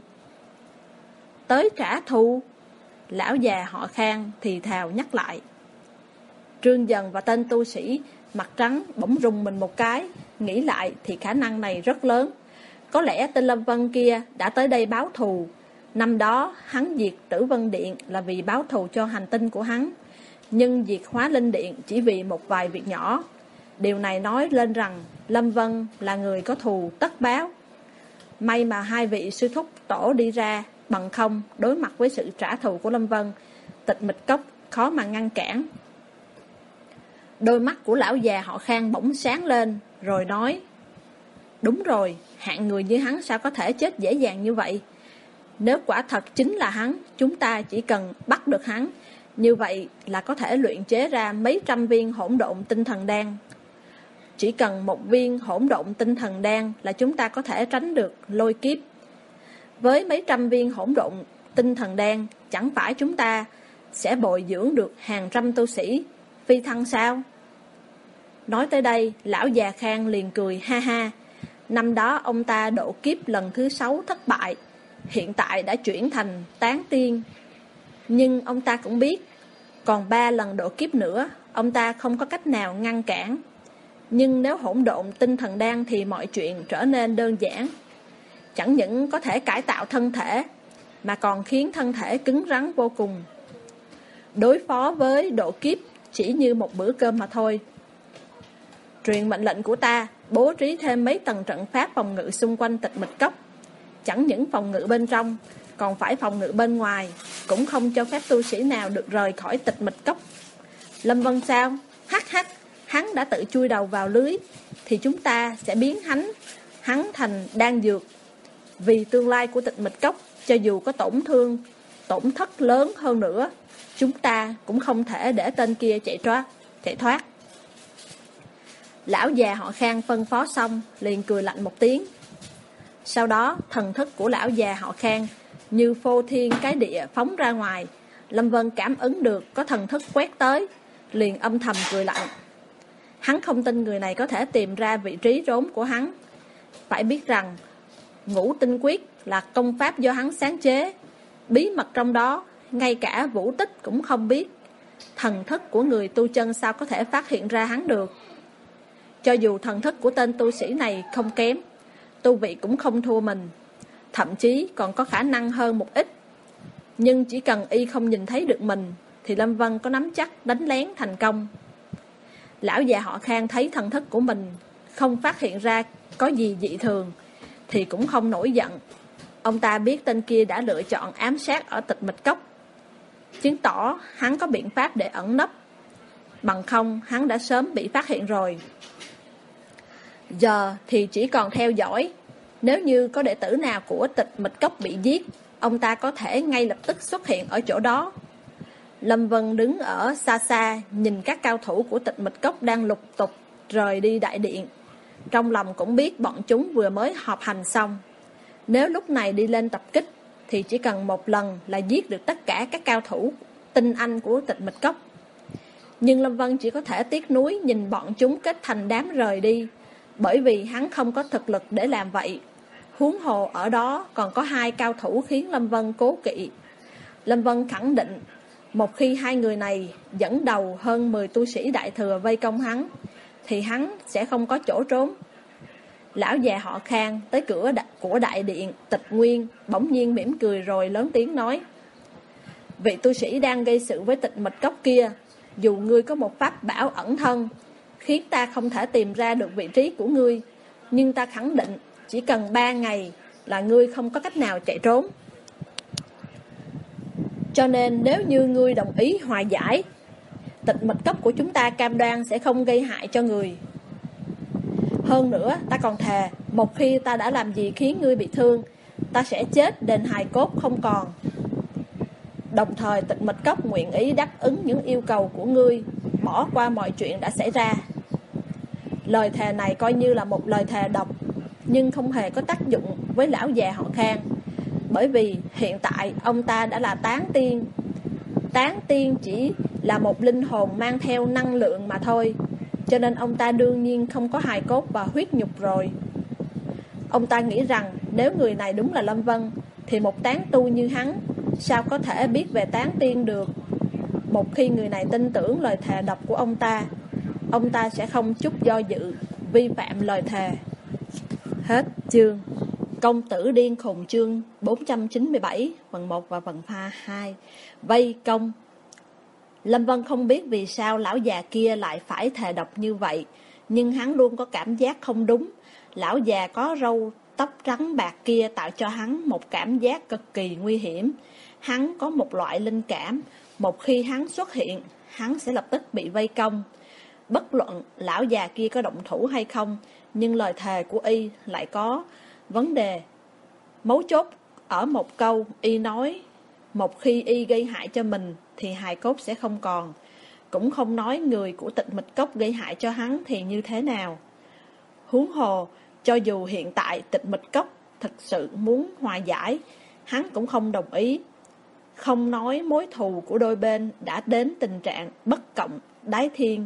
Tới trả thù? Lão già họ Khang thì thào nhắc lại. Trương Dần và tên tu sĩ mặt trắng bỗng rùng mình một cái, nghĩ lại thì khả năng này rất lớn. Có lẽ tên Lâm Vân kia đã tới đây báo thù. Năm đó hắn diệt Tử Vân Điện là vì báo thù cho hành tinh của hắn, nhưng diệt Hóa Linh Điện chỉ vì một vài việc nhỏ. Điều này nói lên rằng Lâm Vân là người có thù tất báo. May mà hai vị sư thúc tổ đi ra, bằng không đối mặt với sự trả thù của Lâm Vân, Tịch Mịch Cốc khó mà ngăn cản. Đôi mắt của lão già họ Khang bỗng sáng lên, rồi nói: Đúng rồi, hạng người như hắn sao có thể chết dễ dàng như vậy? Nếu quả thật chính là hắn, chúng ta chỉ cần bắt được hắn, như vậy là có thể luyện chế ra mấy trăm viên hỗn độn tinh thần đan. Chỉ cần một viên hỗn độn tinh thần đan là chúng ta có thể tránh được lôi kiếp. Với mấy trăm viên hỗn độn tinh thần đan, chẳng phải chúng ta sẽ bồi dưỡng được hàng trăm tu sĩ phi thăng sao? Nói tới đây, lão già Khang liền cười ha ha. Năm đó ông ta độ kiếp lần thứ sáu thất bại, hiện tại đã chuyển thành tán tiên. Nhưng ông ta cũng biết, còn ba lần độ kiếp nữa, ông ta không có cách nào ngăn cản. Nhưng nếu hỗn độn tinh thần đan thì mọi chuyện trở nên đơn giản. Chẳng những có thể cải tạo thân thể, mà còn khiến thân thể cứng rắn vô cùng. Đối phó với độ kiếp chỉ như một bữa cơm mà thôi. Truyền mệnh lệnh của ta, bố trí thêm mấy tầng trận pháp phòng ngự xung quanh Tịch Mịch Cốc. Chẳng những phòng ngự bên trong, còn phải phòng ngự bên ngoài, cũng không cho phép tu sĩ nào được rời khỏi Tịch Mịch Cốc. Lâm Vân sao? Hắc hắc, hắn đã tự chui đầu vào lưới, thì chúng ta sẽ biến hắn, hắn thành đan dược. Vì tương lai của Tịch Mịch Cốc, cho dù có tổn thương, tổn thất lớn hơn nữa, chúng ta cũng không thể để tên kia chạy thoát. Chạy thoát. Lão già họ Khang phân phó xong, liền cười lạnh một tiếng. Sau đó, thần thức của lão già họ Khang như phô thiên cái địa phóng ra ngoài. Lâm Vân cảm ứng được có thần thức quét tới, liền âm thầm cười lạnh. Hắn không tin người này có thể tìm ra vị trí trốn của hắn. Phải biết rằng Ngũ Tinh Quyết là công pháp do hắn sáng chế. Bí mật trong đó ngay cả Vũ Tích cũng không biết. Thần thức của người tu chân sao có thể phát hiện ra hắn được. Cho dù thần thức của tên tu sĩ này không kém, tu vị cũng không thua mình, thậm chí còn có khả năng hơn một ít. Nhưng chỉ cần y không nhìn thấy được mình thì Lâm Vân có nắm chắc đánh lén thành công. Lão già họ Khang thấy thần thức của mình không phát hiện ra có gì dị thường thì cũng không nổi giận. Ông ta biết tên kia đã lựa chọn ám sát ở Tịch Mịch Cốc, chứng tỏ hắn có biện pháp để ẩn nấp. Bằng không hắn đã sớm bị phát hiện rồi. Giờ thì chỉ còn theo dõi. Nếu như có đệ tử nào của Tịch Mịch Cốc bị giết, ông ta có thể ngay lập tức xuất hiện ở chỗ đó. Lâm Vân đứng ở xa xa, nhìn các cao thủ của Tịch Mịch Cốc đang lục tục rời đi đại điện. Trong lòng cũng biết bọn chúng vừa mới họp hành xong. Nếu lúc này đi lên tập kích thì chỉ cần một lần là giết được tất cả các cao thủ tinh anh của Tịch Mịch Cốc. Nhưng Lâm Vân chỉ có thể tiếc nuối nhìn bọn chúng kết thành đám rời đi, bởi vì hắn không có thực lực để làm vậy. Huống hồ ở đó còn có hai cao thủ khiến Lâm Vân cố kỵ. Lâm Vân khẳng định, một khi hai người này dẫn đầu hơn mười tu sĩ đại thừa vây công hắn, thì hắn sẽ không có chỗ trốn. Lão già họ Khang tới cửa của đại điện Tịch Nguyên, bỗng nhiên mỉm cười rồi lớn tiếng nói: vị tu sĩ đang gây sự với Tịch Mịch Cốc kia, dù ngươi có một pháp bảo ẩn thân khiến ta không thể tìm ra được vị trí của ngươi, nhưng ta khẳng định chỉ cần ba ngày là ngươi không có cách nào chạy trốn. Cho nên nếu như ngươi đồng ý hòa giải, Tịch Mịch Cốc của chúng ta cam đoan sẽ không gây hại cho người. Hơn nữa, ta còn thề, một khi ta đã làm gì khiến ngươi bị thương, ta sẽ chết đền hài cốt không còn. Đồng thời Tịch Mịch Cốc nguyện ý đáp ứng những yêu cầu của ngươi, bỏ qua mọi chuyện đã xảy ra. Lời thề này coi như là một lời thề độc, nhưng không hề có tác dụng với lão già họ Khang, bởi vì hiện tại ông ta đã là tán tiên. Tán tiên chỉ là một linh hồn mang theo năng lượng mà thôi, cho nên ông ta đương nhiên không có hài cốt và huyết nhục rồi. Ông ta nghĩ rằng nếu người này đúng là Lâm Vân, thì một tán tu như hắn sao có thể biết về tán tiên được. Một khi người này tin tưởng lời thề độc của ông ta, ông ta sẽ không chút do dự vi phạm lời thề. Hết chương. Công tử điên khùng chương bốn trăm chín mươi bảy, phần một và phần hai. Vây công. Lâm Vân không biết vì sao lão già kia lại phải thề độc như vậy, nhưng hắn luôn có cảm giác không đúng. Lão già có râu tóc trắng bạc kia tạo cho hắn một cảm giác cực kỳ nguy hiểm. Hắn có một loại linh cảm, một khi hắn xuất hiện, hắn sẽ lập tức bị vây công. Bất luận lão già kia có động thủ hay không, nhưng lời thề của y lại có vấn đề. Mấu chốt ở một câu y nói, một khi y gây hại cho mình thì hài cốt sẽ không còn. Cũng không nói người của Tịch Mịch Cốc gây hại cho hắn thì như thế nào. Huống hồ, cho dù hiện tại Tịch Mịch Cốc thực sự muốn hòa giải, hắn cũng không đồng ý. Không nói mối thù của đôi bên đã đến tình trạng bất cộng đái thiên.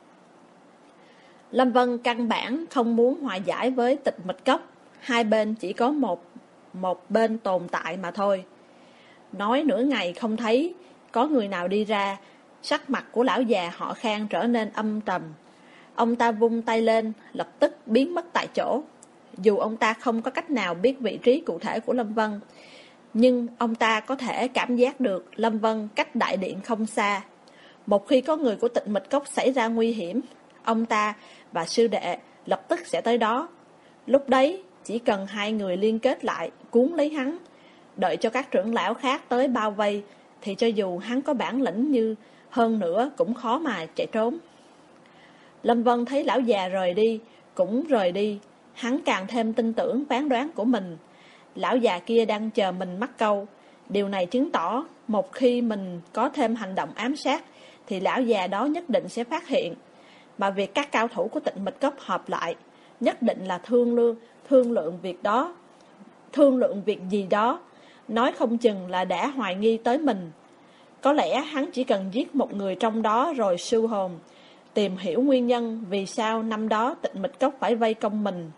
Lâm Vân căn bản không muốn hòa giải với Tịch Mịch Cốc. Hai bên chỉ có một, một bên tồn tại mà thôi. Nói nửa ngày không thấy có người nào đi ra, sắc mặt của lão già họ Khang trở nên âm trầm. Ông ta vung tay lên, lập tức biến mất tại chỗ. Dù ông ta không có cách nào biết vị trí cụ thể của Lâm Vân, nhưng ông ta có thể cảm giác được Lâm Vân cách đại điện không xa. Một khi có người của Tịch Mịch Cốc xảy ra nguy hiểm, ông ta và sư đệ lập tức sẽ tới đó. Lúc đấy chỉ cần hai người liên kết lại cuốn lấy hắn, đợi cho các trưởng lão khác tới bao vây, thì cho dù hắn có bản lĩnh như hơn nữa cũng khó mà chạy trốn. Lâm Vân thấy lão già rời đi, cũng rời đi. Hắn càng thêm tin tưởng phán đoán của mình. Lão già kia đang chờ mình mắc câu. Điều này chứng tỏ một khi mình có thêm hành động ám sát thì lão già đó nhất định sẽ phát hiện. Mà việc các cao thủ của Tịch Mịch Cốc họp lại nhất định là thương lượng, thương lượng việc đó, thương lượng việc gì đó. Nói không chừng là đã hoài nghi tới mình. Có lẽ hắn chỉ cần giết một người trong đó rồi siêu hồn, tìm hiểu nguyên nhân vì sao năm đó Tịnh Mịch Cốc phải vây công mình.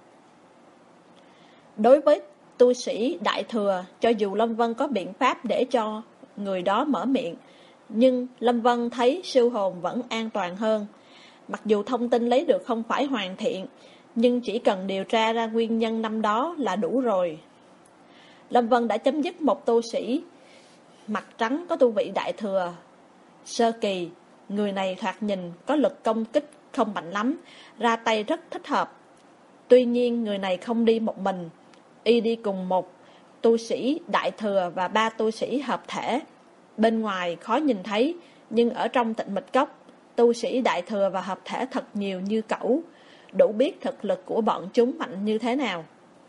Đối với tu sĩ Đại Thừa, cho dù Lâm Vân có biện pháp để cho người đó mở miệng, nhưng Lâm Vân thấy siêu hồn vẫn an toàn hơn. Mặc dù thông tin lấy được không phải hoàn thiện, nhưng chỉ cần điều tra ra nguyên nhân năm đó là đủ rồi. Lâm Vân đã chấm dứt một tu sĩ mặt trắng có tu vị Đại Thừa sơ kỳ. Người này thoạt nhìn có lực công kích không mạnh lắm, ra tay rất thích hợp. Tuy nhiên người này không đi một mình, y đi cùng một tu sĩ Đại Thừa và ba tu sĩ hợp thể. Bên ngoài khó nhìn thấy, nhưng ở trong Tịnh Mịch Cốc, tu sĩ Đại Thừa và hợp thể thật nhiều như cẩu, đủ biết thực lực của bọn chúng mạnh như thế nào.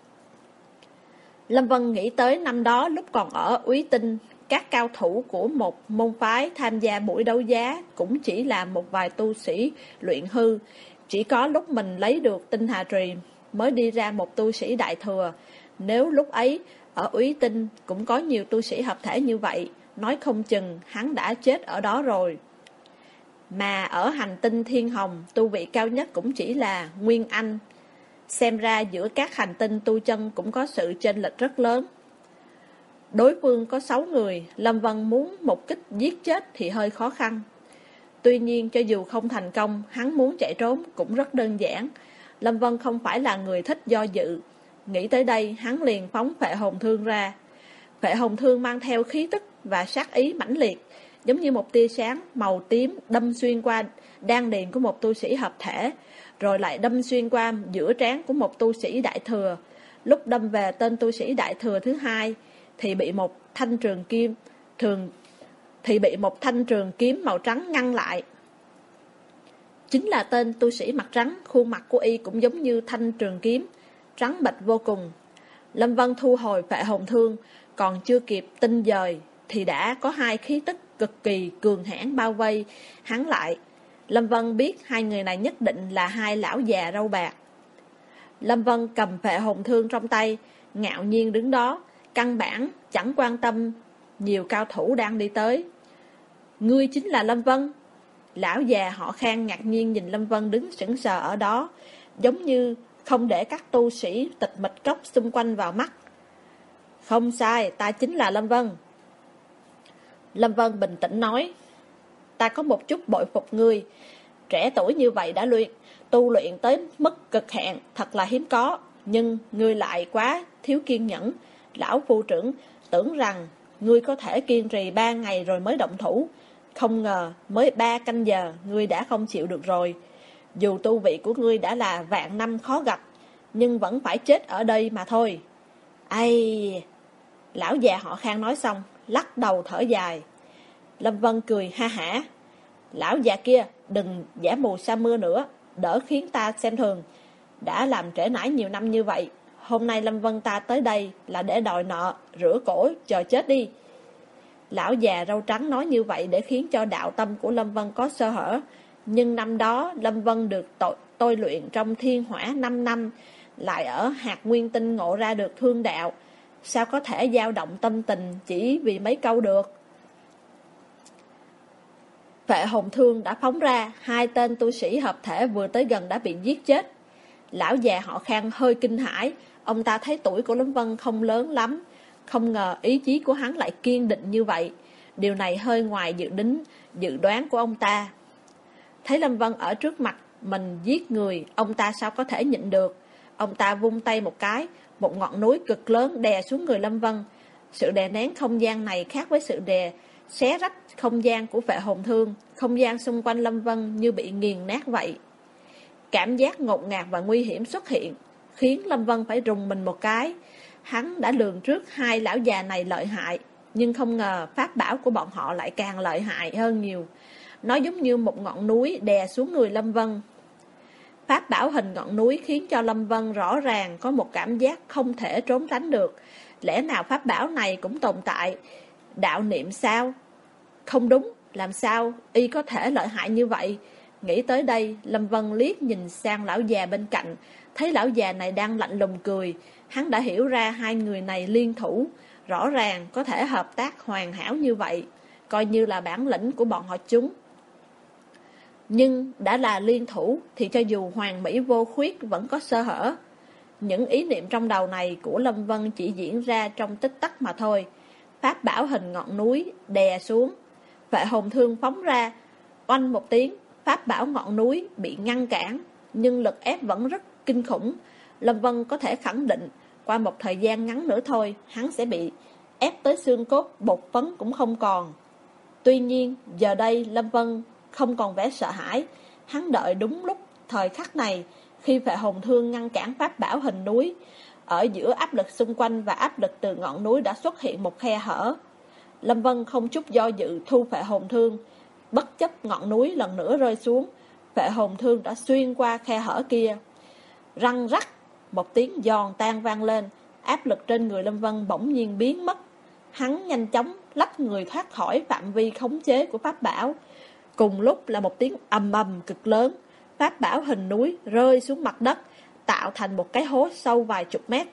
Lâm Vân nghĩ tới năm đó lúc còn ở Úy Tinh, các cao thủ của một môn phái tham gia buổi đấu giá cũng chỉ là một vài tu sĩ luyện hư. Chỉ có lúc mình lấy được tinh hà trì mới đi ra một tu sĩ Đại Thừa. Nếu lúc ấy ở Úy Tinh cũng có nhiều tu sĩ hợp thể như vậy, nói không chừng hắn đã chết ở đó rồi. Mà ở hành tinh Thiên Hồng, tu vị cao nhất cũng chỉ là Nguyên Anh. Xem ra giữa các hành tinh tu chân cũng có sự chênh lệch rất lớn. Đối phương có sáu người, Lâm Vân muốn một kích giết chết thì hơi khó khăn. Tuy nhiên cho dù không thành công, hắn muốn chạy trốn cũng rất đơn giản. Lâm Vân không phải là người thích do dự. Nghĩ tới đây, hắn liền phóng Phệ Hồn Thương ra. Phệ Hồn Thương mang theo khí tức và sát ý mãnh liệt, giống như một tia sáng màu tím đâm xuyên qua đan điền của một tu sĩ hợp thể, rồi lại đâm xuyên qua giữa trán của một tu sĩ Đại Thừa. Lúc đâm về tên tu sĩ Đại Thừa thứ hai thì bị một thanh trường kim thường thì bị một thanh trường kiếm màu trắng ngăn lại. Chính là tên tu sĩ mặt trắng, khuôn mặt của y cũng giống như thanh trường kiếm, trắng bệch vô cùng. Lâm Vân thu hồi Phệ Hồn Thương, còn chưa kịp tinh dời thì đã có hai khí tức cực kỳ cường hãn bao vây hắn lại. Lâm Vân biết hai người này nhất định là hai lão già râu bạc. Lâm Vân cầm Phệ Hồn Thương trong tay, ngạo nhiên đứng đó, căn bản chẳng quan tâm nhiều cao thủ đang đi tới. Ngươi chính là Lâm Vân? Lão già họ Khang ngạc nhiên nhìn Lâm Vân đứng sững sờ ở đó, giống như không để các tu sĩ Tịch Mịch Cốc xung quanh vào mắt. Không sai, ta chính là Lâm Vân. Lâm Vân bình tĩnh nói, ta có một chút bội phục ngươi. Trẻ tuổi như vậy đã luyện, tu luyện tới mức cực hạn, thật là hiếm có. Nhưng ngươi lại quá thiếu kiên nhẫn. Lão phu trưởng tưởng rằng ngươi có thể kiên trì ba ngày rồi mới động thủ. Không ngờ mới ba canh giờ ngươi đã không chịu được rồi. Dù tu vị của ngươi đã là vạn năm khó gặp, nhưng vẫn phải chết ở đây mà thôi. Ây! Lão già họ Khang nói xong, lắc đầu thở dài. Lâm Vân cười ha hả. Lão già kia, đừng giả mù sa mưa nữa, đỡ khiến ta xem thường. Đã làm trễ nải nhiều năm như vậy, hôm nay Lâm Vân ta tới đây là để đòi nợ, rửa cổ, chờ chết đi. Lão già râu trắng nói như vậy để khiến cho đạo tâm của Lâm Vân có sơ hở. Nhưng năm đó Lâm Vân được tôi, tôi luyện trong thiên hỏa năm năm, lại ở hạt nguyên tinh ngộ ra được thương đạo. Sao có thể dao động tâm tình chỉ vì mấy câu được? Phệ Hồn Thương đã phóng ra, hai tên tu sĩ hợp thể vừa tới gần đã bị giết chết. Lão già họ Khang hơi kinh hãi, ông ta thấy tuổi của Lâm Vân không lớn lắm, không ngờ ý chí của hắn lại kiên định như vậy. Điều này hơi ngoài dự tính, dự đoán của ông ta. Thấy Lâm Vân ở trước mặt mình giết người, ông ta sao có thể nhịn được. Ông ta vung tay một cái, một ngọn núi cực lớn đè xuống người Lâm Vân. Sự đè nén không gian này khác với sự đè xé rách không gian của Phệ Hồn Thương. Không gian xung quanh Lâm Vân như bị nghiền nát vậy. Cảm giác ngột ngạt và nguy hiểm xuất hiện, khiến Lâm Vân phải rùng mình một cái. Hắn đã lường trước hai lão già này lợi hại, nhưng không ngờ pháp bảo của bọn họ lại càng lợi hại hơn nhiều. Nó giống như một ngọn núi đè xuống người Lâm Vân. Pháp bảo hình ngọn núi khiến cho Lâm Vân rõ ràng có một cảm giác không thể trốn tránh được. Lẽ nào pháp bảo này cũng tồn tại đạo niệm sao? Không đúng, làm sao y có thể lợi hại như vậy? Nghĩ tới đây, Lâm Vân liếc nhìn sang lão già bên cạnh, thấy lão già này đang lạnh lùng cười. Hắn đã hiểu ra hai người này liên thủ, rõ ràng có thể hợp tác hoàn hảo như vậy, coi như là bản lĩnh của bọn họ chúng. Nhưng đã là liên thủ thì cho dù hoàn mỹ vô khuyết vẫn có sơ hở. Những ý niệm trong đầu này của Lâm Vân chỉ diễn ra trong tích tắc mà thôi. Pháp bảo hình ngọn núi đè xuống, Vệ hồn thương phóng ra, oanh một tiếng, pháp bảo ngọn núi bị ngăn cản, nhưng lực ép vẫn rất kinh khủng. Lâm Vân có thể khẳng định, qua một thời gian ngắn nữa thôi, hắn sẽ bị ép tới xương cốt, bột phấn cũng không còn. Tuy nhiên, giờ đây Lâm Vân không còn vẻ sợ hãi. Hắn đợi đúng lúc thời khắc này, khi Vệ hồn thương ngăn cản pháp bảo hình núi, ở giữa áp lực xung quanh và áp lực từ ngọn núi đã xuất hiện một khe hở. Lâm Vân không chút do dự thu Vệ hồn thương, bất chấp ngọn núi lần nữa rơi xuống, Vệ hồn thương đã xuyên qua khe hở kia. Răng rắc, một tiếng giòn tan vang lên, áp lực trên người Lâm Vân bỗng nhiên biến mất. Hắn nhanh chóng lách người thoát khỏi phạm vi khống chế của pháp bảo. Cùng lúc là một tiếng ầm ầm cực lớn, pháp bảo hình núi rơi xuống mặt đất, tạo thành một cái hố sâu vài chục mét.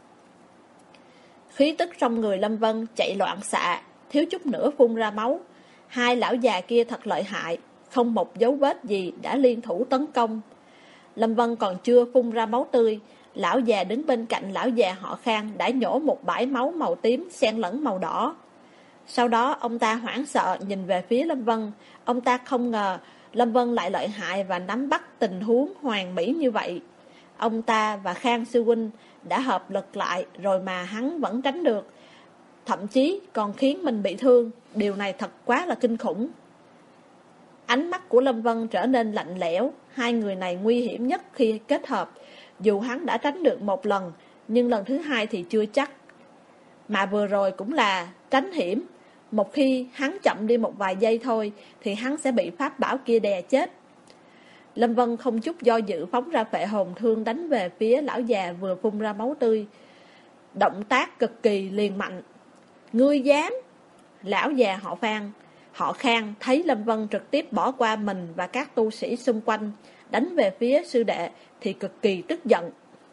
Khí tức trong người Lâm Vân chạy loạn xạ, thiếu chút nữa phun ra máu. Hai lão già kia thật lợi hại, không một dấu vết gì đã liên thủ tấn công. Lâm Vân còn chưa phun ra máu tươi, lão già đứng bên cạnh lão già họ Khang đã nhổ một bãi máu màu tím xen lẫn màu đỏ. Sau đó ông ta hoảng sợ nhìn về phía Lâm Vân. Ông ta không ngờ Lâm Vân lại lợi hại và nắm bắt tình huống hoàn mỹ như vậy. Ông ta và Khang sư huynh đã hợp lực lại rồi mà hắn vẫn tránh được, thậm chí còn khiến mình bị thương. Điều này thật quá là kinh khủng. Ánh mắt của Lâm Vân trở nên lạnh lẽo. Hai người này nguy hiểm nhất khi kết hợp. Dù hắn đã tránh được một lần, nhưng lần thứ hai thì chưa chắc. Mà vừa rồi cũng là tránh hiểm. Một khi hắn chậm đi một vài giây thôi thì hắn sẽ bị pháp bảo kia đè chết. Lâm Vân không chút do dự phóng ra Vệ hồn thương đánh về phía lão già vừa phun ra máu tươi. Động tác cực kỳ liền mạnh. Ngươi dám? Lão già họ Phan, họ Khang thấy Lâm Vân trực tiếp bỏ qua mình và các tu sĩ xung quanh, đánh về phía sư đệ thì cực kỳ tức giận.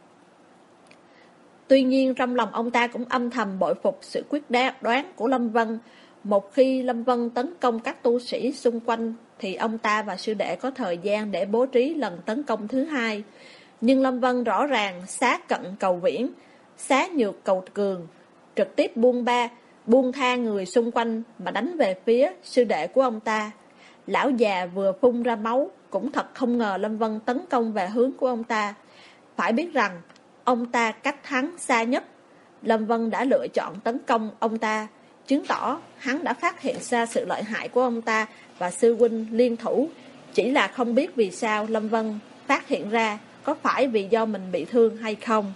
Tuy nhiên trong lòng ông ta cũng âm thầm bội phục sự quyết đoán của Lâm Vân. Một khi Lâm Vân tấn công các tu sĩ xung quanh thì ông ta và sư đệ có thời gian để bố trí lần tấn công thứ hai. Nhưng Lâm Vân rõ ràng xá cận cầu viễn, xá nhược cầu cường, trực tiếp buông ba, buông tha người xung quanh mà đánh về phía sư đệ của ông ta. Lão già vừa phun ra máu cũng thật không ngờ Lâm Vân tấn công về hướng của ông ta. Phải biết rằng ông ta cách hắn xa nhất, Lâm Vân đã lựa chọn tấn công ông ta, chứng tỏ hắn đã phát hiện ra sự lợi hại của ông ta và sư huynh liên thủ. Chỉ là không biết vì sao Lâm Vân phát hiện ra, có phải vì do mình bị thương hay không.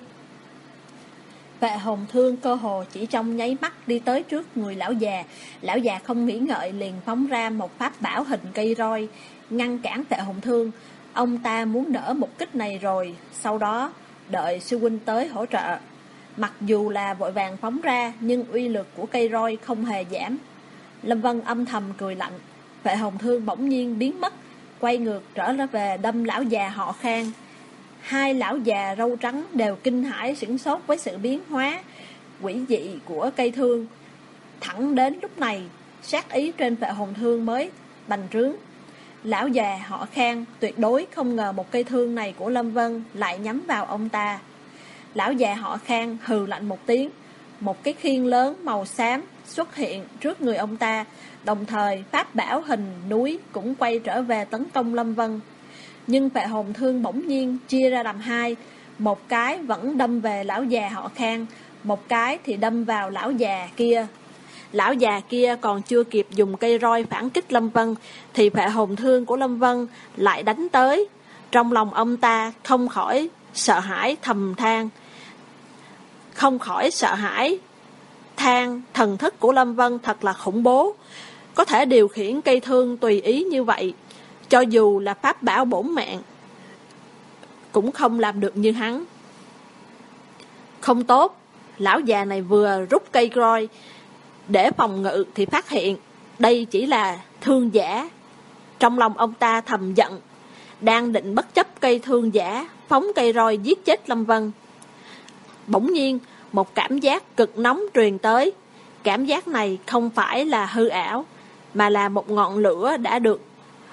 Vệ hồn thương cơ hồ chỉ trong nháy mắt đi tới trước người lão già. Lão già không nghĩ ngợi liền phóng ra một pháp bảo hình cây roi, ngăn cản vệ hồn thương. Ông ta muốn đỡ một kích này rồi, sau đó đợi sư huynh tới hỗ trợ. Mặc dù là vội vàng phóng ra, nhưng uy lực của cây roi không hề giảm. Lâm Vân âm thầm cười lạnh. Vệ hồn thương bỗng nhiên biến mất, quay ngược trở về đâm lão già họ Khang. Hai lão già râu trắng đều kinh hãi sửng sốt với sự biến hóa quỷ dị của cây thương. Thẳng đến lúc này, sát ý trên vệ hồn thương mới bành trướng. Lão già họ Khang tuyệt đối không ngờ một cây thương này của Lâm Vân lại nhắm vào ông ta. Lão già họ Khang hừ lạnh một tiếng, một cái khiên lớn màu xám xuất hiện trước người ông ta, đồng thời pháp bảo hình núi cũng quay trở về tấn công Lâm Vân. Nhưng vệ hồn thương bỗng nhiên chia ra làm hai, một cái vẫn đâm về lão già họ Khang, một cái thì đâm vào lão già kia. Lão già kia còn chưa kịp dùng cây roi phản kích Lâm Vân thì vệ hồn thương của Lâm Vân lại đánh tới. Trong lòng ông ta không khỏi sợ hãi thầm than, không khỏi sợ hãi than thần thức của Lâm Vân thật là khủng bố, có thể điều khiển cây thương tùy ý như vậy. Cho dù là pháp bảo bổn mạng cũng không làm được như hắn. Không tốt, lão già này vừa rút cây roi để phòng ngự thì phát hiện đây chỉ là thương giả. Trong lòng ông ta thầm giận, đang định bất chấp cây thương giả phóng cây roi giết chết Lâm Vân. Bỗng nhiên một cảm giác cực nóng truyền tới. Cảm giác này không phải là hư ảo, mà là một ngọn lửa đã được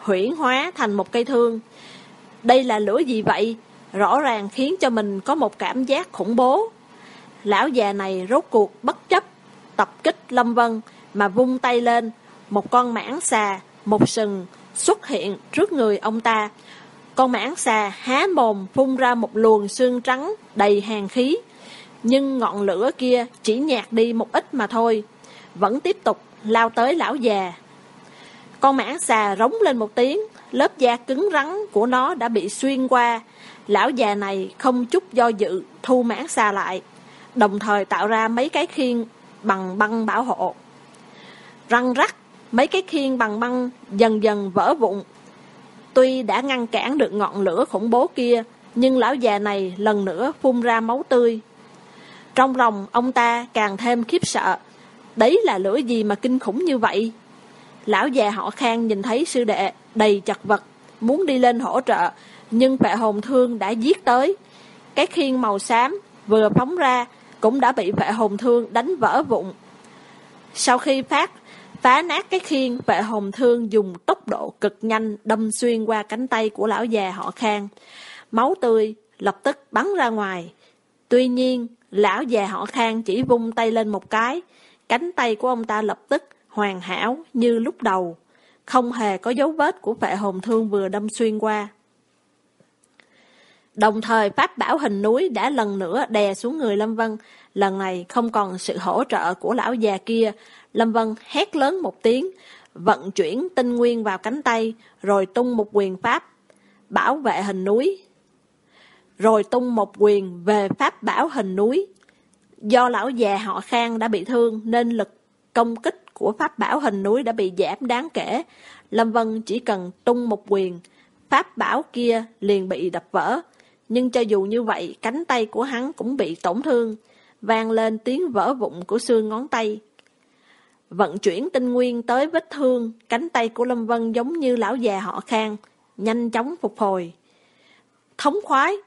huyễn hóa thành một cây thương. Đây là lửa gì vậy? Rõ ràng khiến cho mình có một cảm giác khủng bố. Lão già này rốt cuộc bất chấp tập kích Lâm Vân mà vung tay lên, một con mãng xà, một sừng xuất hiện trước người ông ta. Con mãng xà há mồm phun ra một luồng xương trắng đầy hàn khí, nhưng ngọn lửa kia chỉ nhạt đi một ít mà thôi, vẫn tiếp tục lao tới lão già. Con mãng xà rống lên một tiếng, lớp da cứng rắn của nó đã bị xuyên qua. Lão già này không chút do dự thu mãng xà lại, đồng thời tạo ra mấy cái khiên bằng băng bảo hộ. Răng rắc, mấy cái khiên bằng băng dần dần vỡ vụn. Tuy đã ngăn cản được ngọn lửa khủng bố kia, nhưng lão già này lần nữa phun ra máu tươi. Trong lòng ông ta càng thêm khiếp sợ. Đấy là lửa gì mà kinh khủng như vậy? Lão già họ Khang nhìn thấy sư đệ đầy chật vật, muốn đi lên hỗ trợ, nhưng Phệ Hồn Thương đã giết tới. Cái khiên màu xám vừa phóng ra cũng đã bị Phệ Hồn Thương đánh vỡ vụn. Sau khi phát phá nát cái khiên, Phệ Hồn Thương dùng tốc độ cực nhanh đâm xuyên qua cánh tay của lão già họ Khang. Máu tươi lập tức bắn ra ngoài. Tuy nhiên, lão già họ Khang chỉ vung tay lên một cái, cánh tay của ông ta lập tức hoàn hảo như lúc đầu, không hề có dấu vết của Phệ Hồn Thương vừa đâm xuyên qua. Đồng thời pháp bảo hình núi đã lần nữa đè xuống người Lâm Vân. Lần này không còn sự hỗ trợ của lão già kia. Lâm Vân hét lớn một tiếng, vận chuyển tinh nguyên vào cánh tay, rồi tung một quyền pháp bảo vệ hình núi. Rồi tung một quyền về pháp bảo hình núi. Do lão già họ Khang đã bị thương nên lực công kích của pháp bảo hình núi đã bị giảm đáng kể. Lâm Vân chỉ cần tung một quyền, pháp bảo kia liền bị đập vỡ. Nhưng cho dù như vậy, cánh tay của hắn cũng bị tổn thương, vang lên tiếng vỡ vụn của xương ngón tay. Vận chuyển tinh nguyên tới vết thương, cánh tay của Lâm Vân giống như lão già họ Khang, nhanh chóng phục hồi. Thống khoái!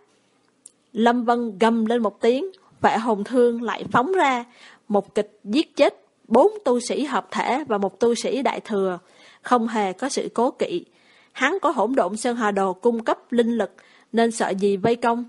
Lâm Vân gầm lên một tiếng, Phệ Hồn Thương lại phóng ra, một kích giết chết bốn tu sĩ hợp thể và một tu sĩ đại thừa, không hề có sự cố kỵ. Hắn có Hỗn Độn Sơn Hà Đồ cung cấp linh lực, nên sợ gì vây công.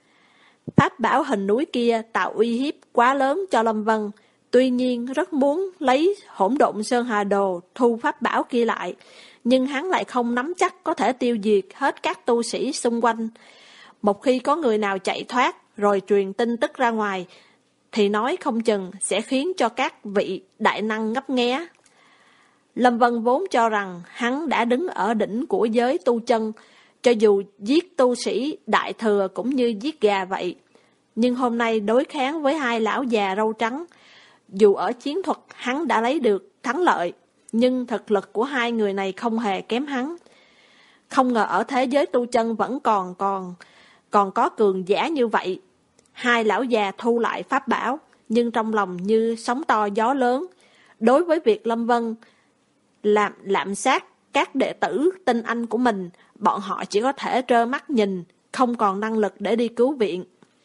Pháp bảo hình núi kia tạo uy hiếp quá lớn cho Lâm Vân, tuy nhiên rất muốn lấy Hỗn Độn Sơn Hà Đồ thu pháp bảo kia lại, nhưng hắn lại không nắm chắc có thể tiêu diệt hết các tu sĩ xung quanh. Một khi có người nào chạy thoát rồi truyền tin tức ra ngoài, thì nói không chừng sẽ khiến cho các vị đại năng ngấp nghé. Lâm Vân vốn cho rằng hắn đã đứng ở đỉnh của giới tu chân, cho dù giết tu sĩ đại thừa cũng như giết gà vậy. Nhưng hôm nay đối kháng với hai lão già râu trắng, dù ở chiến thuật hắn đã lấy được thắng lợi, nhưng thực lực của hai người này không hề kém hắn. Không ngờ ở thế giới tu chân vẫn còn còn còn có cường giả như vậy. Hai lão già thu lại pháp bảo, nhưng trong lòng như sóng to gió lớn. Đối với việc Lâm Vân làm lạm sát các đệ tử tinh anh của mình, bọn họ chỉ có thể trơ mắt nhìn, không còn năng lực để đi cứu viện.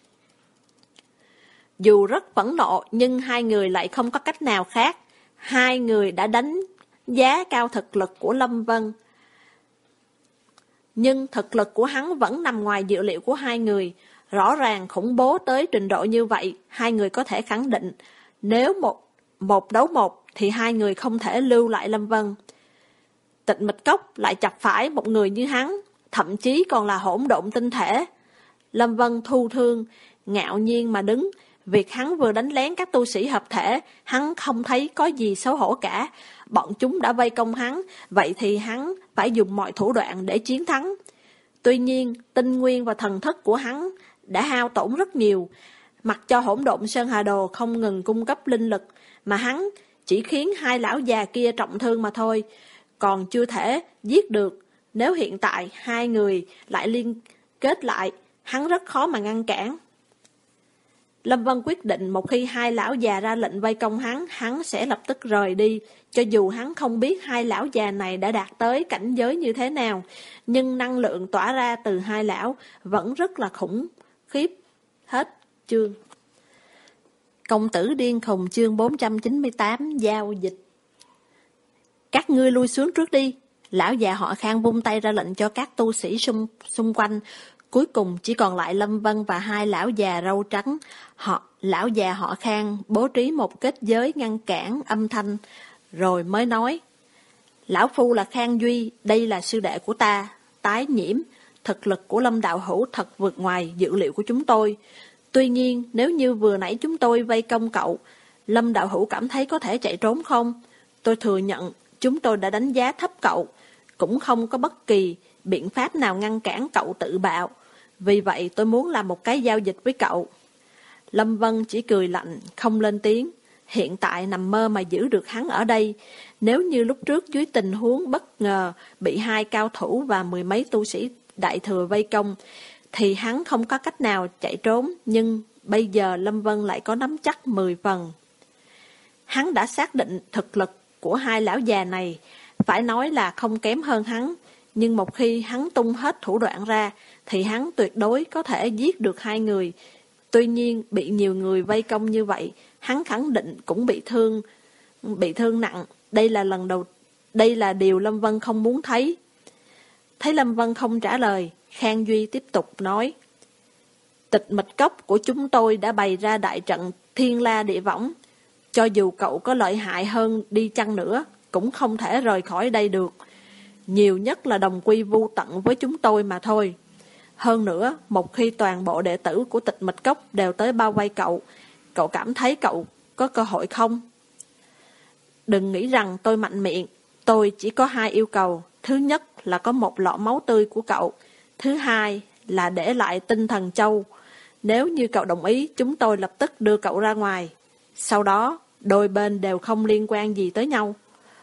Dù rất phẫn nộ, nhưng hai người lại không có cách nào khác. Hai người đã đánh giá cao thực lực của Lâm Vân, nhưng thực lực của hắn vẫn nằm ngoài dự liệu của hai người. Rõ ràng khủng bố tới trình độ như vậy, hai người có thể khẳng định, nếu một, một đấu một thì hai người không thể lưu lại Lâm Vân. Tịch Mịch Cốc lại chọc phải một người như hắn, thậm chí còn là hỗn độn tinh thể. Lâm Vân thu thương, ngạo nhiên mà đứng. Việc hắn vừa đánh lén các tu sĩ hợp thể, hắn không thấy có gì xấu hổ cả. Bọn chúng đã vây công hắn, vậy thì hắn phải dùng mọi thủ đoạn để chiến thắng. Tuy nhiên, tinh nguyên và thần thức của hắn đã hao tổn rất nhiều. Mặc cho Hỗn Độn Sơn Hà Đồ không ngừng cung cấp linh lực, mà hắn chỉ khiến hai lão già kia trọng thương mà thôi, còn chưa thể giết được. Nếu hiện tại hai người lại liên kết lại, hắn rất khó mà ngăn cản. Lâm Vân quyết định một khi hai lão già ra lệnh vây công hắn, hắn sẽ lập tức rời đi. Cho dù hắn không biết hai lão già này đã đạt tới cảnh giới như thế nào, nhưng năng lượng tỏa ra từ hai lão vẫn rất là khủng khiếp. Hết chương. Công tử điên khùng chương bốn trăm chín mươi tám, giao dịch. Các ngươi lui xuống trước đi. Lão già họ Khang vung tay ra lệnh cho các tu sĩ xung, xung quanh. Cuối cùng chỉ còn lại Lâm Vân và hai lão già râu trắng. Họ, lão già họ Khang bố trí một kết giới ngăn cản âm thanh, rồi mới nói: Lão Phu là Khang Duy, đây là sư đệ của ta, Tái Nhiễm. Thực lực của Lâm đạo hữu thật vượt ngoài dự liệu của chúng tôi. Tuy nhiên, nếu như vừa nãy chúng tôi vây công cậu, Lâm đạo hữu cảm thấy có thể chạy trốn không? Tôi thừa nhận, chúng tôi đã đánh giá thấp cậu, cũng không có bất kỳ biện pháp nào ngăn cản cậu tự bạo. Vì vậy tôi muốn làm một cái giao dịch với cậu. Lâm Vân chỉ cười lạnh, không lên tiếng. Hiện tại nằm mơ mà giữ được hắn ở đây. Nếu như lúc trước dưới tình huống bất ngờ bị hai cao thủ và mười mấy tu sĩ đại thừa vây công, thì hắn không có cách nào chạy trốn, nhưng bây giờ Lâm Vân lại có nắm chắc mười phần. Hắn đã xác định thực lực của hai lão già này, phải nói là không kém hơn hắn, nhưng một khi hắn tung hết thủ đoạn ra, thì hắn tuyệt đối có thể giết được hai người. Tuy nhiên, bị nhiều người vây công như vậy, hắn khẳng định cũng bị thương, bị thương nặng. Đây là lần đầu, đây là điều Lâm Vân không muốn thấy. Thấy Lâm Vân không trả lời, Khang Duy tiếp tục nói: Tịch mịch cốc của chúng tôi đã bày ra đại trận thiên la địa võng. Cho dù cậu có lợi hại hơn đi chăng nữa, cũng không thể rời khỏi đây được. Nhiều nhất là đồng quy vu tận với chúng tôi mà thôi. Hơn nữa, một khi toàn bộ đệ tử của tịch mịch cốc đều tới bao vây cậu, cậu cảm thấy cậu có cơ hội không? Đừng nghĩ rằng tôi mạnh miệng, tôi chỉ có hai yêu cầu. Thứ nhất là có một lọ máu tươi của cậu. Thứ hai là để lại tinh thần châu. Nếu như cậu đồng ý, chúng tôi lập tức đưa cậu ra ngoài. Sau đó, đôi bên đều không liên quan gì tới nhau.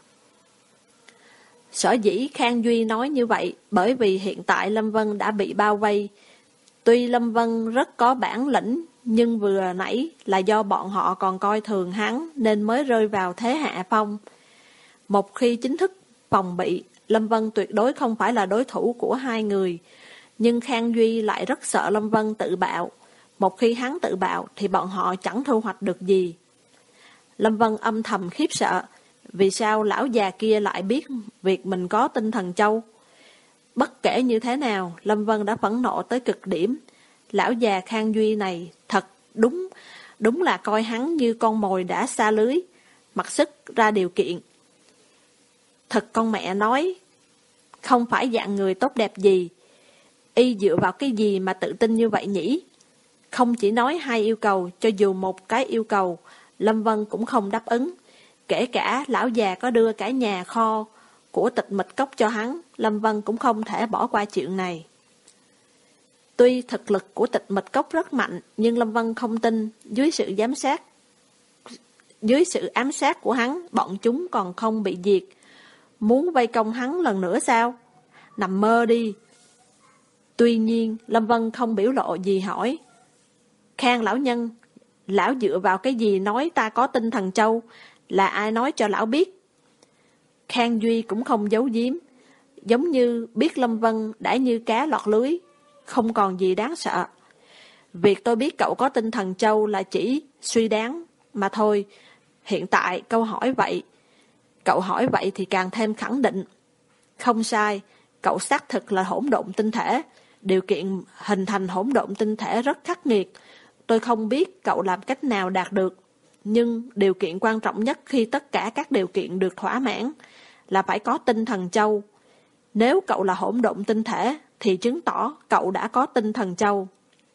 Sở dĩ Khang Duy nói như vậy, bởi vì hiện tại Lâm Vân đã bị bao vây. Tuy Lâm Vân rất có bản lĩnh, nhưng vừa nãy là do bọn họ còn coi thường hắn nên mới rơi vào thế hạ phong. Một khi chính thức phòng bị, Lâm Vân tuyệt đối không phải là đối thủ của hai người. Nhưng Khang Duy lại rất sợ Lâm Vân tự bạo. Một khi hắn tự bạo thì bọn họ chẳng thu hoạch được gì. Lâm Vân âm thầm khiếp sợ. Vì sao lão già kia lại biết việc mình có tinh thần châu? Bất kể như thế nào, Lâm Vân đã phẫn nộ tới cực điểm. Lão già Khang Duy này thật đúng, đúng là coi hắn như con mồi đã xa lưới, mặc sức ra điều kiện. Thật con mẹ nói, không phải dạng người tốt đẹp gì. Y dựa vào cái gì mà tự tin như vậy nhỉ? Không chỉ nói hai yêu cầu, cho dù một cái yêu cầu, Lâm Vân cũng không đáp ứng. Kể cả lão già có đưa cả nhà kho của tịch mịch cốc cho hắn, Lâm Vân cũng không thể bỏ qua chuyện này. Tuy thực lực của tịch mịch cốc rất mạnh, nhưng Lâm Vân không tin dưới sự giám sát, dưới sự ám sát của hắn, bọn chúng còn không bị diệt. Muốn vây công hắn lần nữa sao? Nằm mơ đi. Tuy nhiên, Lâm Vân không biểu lộ gì hỏi: Khang lão nhân, lão dựa vào cái gì nói ta có tinh thần châu? Là ai nói cho lão biết? Khang Duy cũng không giấu giếm, giống như biết Lâm Vân đã như cá lọt lưới, không còn gì đáng sợ. Việc tôi biết cậu có tinh thần châu là chỉ suy đoán mà thôi. Hiện tại câu hỏi vậy, cậu hỏi vậy thì càng thêm khẳng định. Không sai, cậu xác thực là hỗn độn tinh thể. Điều kiện hình thành hỗn độn tinh thể rất khắc nghiệt. Tôi không biết cậu làm cách nào đạt được. Nhưng điều kiện quan trọng nhất khi tất cả các điều kiện được thỏa mãn là phải có tinh thần châu. Nếu cậu là hỗn độn tinh thể thì chứng tỏ cậu đã có tinh thần châu.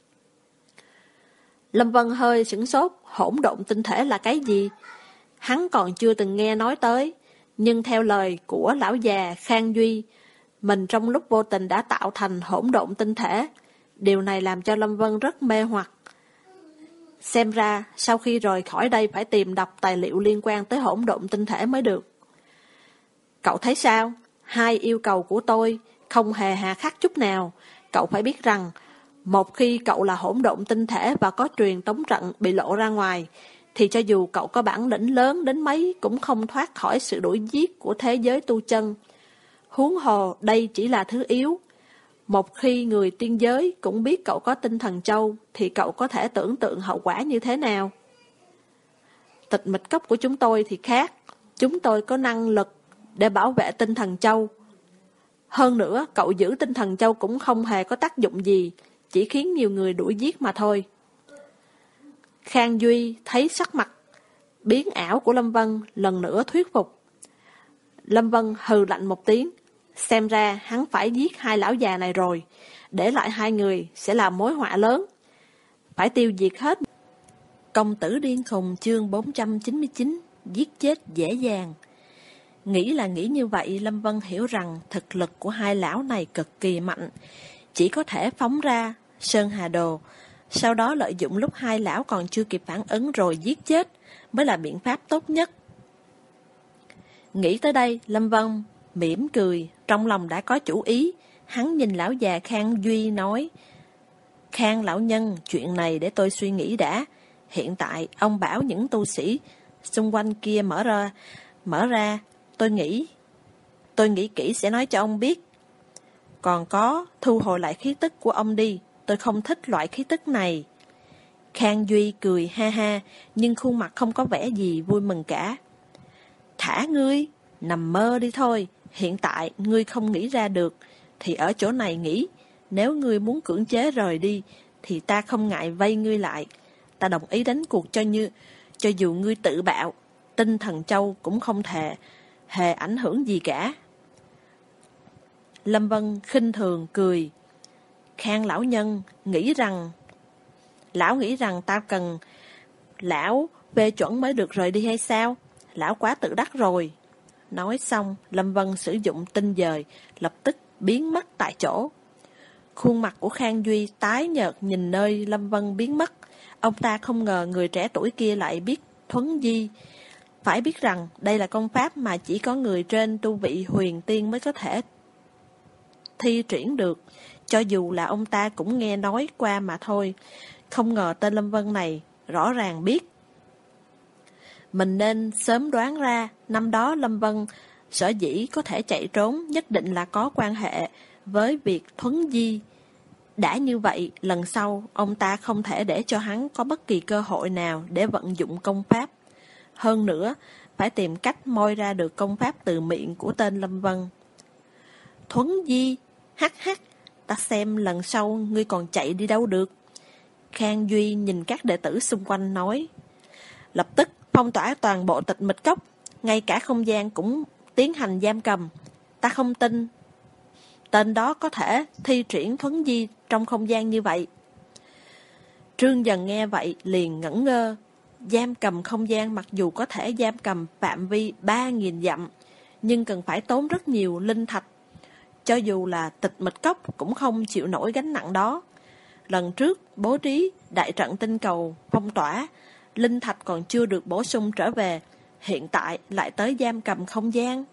Lâm Vân hơi sửng sốt, hỗn độn tinh thể là cái gì? Hắn còn chưa từng nghe nói tới, nhưng theo lời của lão già Khang Duy, mình trong lúc vô tình đã tạo thành hỗn độn tinh thể. Điều này làm cho Lâm Vân rất mê hoặc. Xem ra, sau khi rời khỏi đây phải tìm đọc tài liệu liên quan tới hỗn độn tinh thể mới được. Cậu thấy sao? Hai yêu cầu của tôi không hề hà khắc chút nào. Cậu phải biết rằng, một khi cậu là hỗn độn tinh thể và có truyền tống trận bị lộ ra ngoài, thì cho dù cậu có bản lĩnh lớn đến mấy cũng không thoát khỏi sự đuổi giết của thế giới tu chân. Huống hồ đây chỉ là thứ yếu. Một khi người tiên giới cũng biết cậu có tinh thần châu, thì cậu có thể tưởng tượng hậu quả như thế nào? Tịch mịch cốc của chúng tôi thì khác. Chúng tôi có năng lực để bảo vệ tinh thần châu. Hơn nữa, cậu giữ tinh thần châu cũng không hề có tác dụng gì, chỉ khiến nhiều người đuổi giết mà thôi. Khang Duy thấy sắc mặt biến ảo của Lâm Vân lần nữa thuyết phục. Lâm Vân hừ lạnh một tiếng, xem ra hắn phải giết hai lão già này rồi, để lại hai người sẽ là mối họa lớn. Phải tiêu diệt hết. Công tử điên khùng chương bốn trăm chín mươi chín, giết chết dễ dàng. Nghĩ là nghĩ như vậy, Lâm Vân hiểu rằng thực lực của hai lão này cực kỳ mạnh, chỉ có thể phóng ra Sơn Hà Đồ, sau đó lợi dụng lúc hai lão còn chưa kịp phản ứng rồi giết chết mới là biện pháp tốt nhất. Nghĩ tới đây, Lâm Vân mỉm cười, trong lòng đã có chủ ý. Hắn nhìn lão già Khang Duy nói: Khang lão nhân, chuyện này để tôi suy nghĩ đã. Hiện tại ông bảo những tu sĩ xung quanh kia mở ra, mở ra, tôi nghĩ, tôi nghĩ kỹ sẽ nói cho ông biết. Còn có, thu hồi lại khí tức của ông đi, tôi không thích loại khí tức này. Khang Duy cười ha ha, nhưng khuôn mặt không có vẻ gì vui mừng cả. Thả ngươi, nằm mơ đi thôi, hiện tại ngươi không nghĩ ra được, thì ở chỗ này nghĩ, nếu ngươi muốn cưỡng chế rời đi, thì ta không ngại vây ngươi lại. Ta đồng ý đánh cuộc cho như, cho dù ngươi tự bạo, tinh thần châu cũng không thể hề ảnh hưởng gì cả. Lâm Vân khinh thường cười. Khang lão nhân nghĩ rằng, lão nghĩ rằng ta cần lão phê chuẩn mới được rời đi hay sao? Lão quá tự đắc rồi. Nói xong, Lâm Vân sử dụng tinh dời, lập tức biến mất tại chỗ. Khuôn mặt của Khang Duy tái nhợt nhìn nơi Lâm Vân biến mất. Ông ta không ngờ người trẻ tuổi kia lại biết thuấn di. Phải biết rằng đây là công pháp mà chỉ có người trên tu vị huyền tiên mới có thể thi triển được. Cho dù là ông ta cũng nghe nói qua mà thôi. Không ngờ tên Lâm Vân này rõ ràng biết. Mình nên sớm đoán ra, năm đó Lâm Vân sở dĩ có thể chạy trốn nhất định là có quan hệ với việc thuấn di. Đã như vậy, lần sau ông ta không thể để cho hắn có bất kỳ cơ hội nào để vận dụng công pháp. Hơn nữa, phải tìm cách moi ra được công pháp từ miệng của tên Lâm Vân. Thuấn di, hắc hắc, ta xem lần sau ngươi còn chạy đi đâu được. Khang Duy nhìn các đệ tử xung quanh nói. Lập tức phong tỏa toàn bộ Tịch Mịch Cốc, ngay cả không gian cũng tiến hành giam cầm. Ta không tin tên đó có thể thi triển thuấn di trong không gian như vậy. Trương Dần nghe vậy liền ngẩn ngơ. Giam cầm không gian mặc dù có thể giam cầm phạm vi ba nghìn dặm, nhưng cần phải tốn rất nhiều linh thạch. Cho dù là Tịch Mịch Cốc cũng không chịu nổi gánh nặng đó. Lần trước bố trí đại trận tinh cầu phong tỏa, linh thạch còn chưa được bổ sung trở về, hiện tại lại tới giam cầm không gian.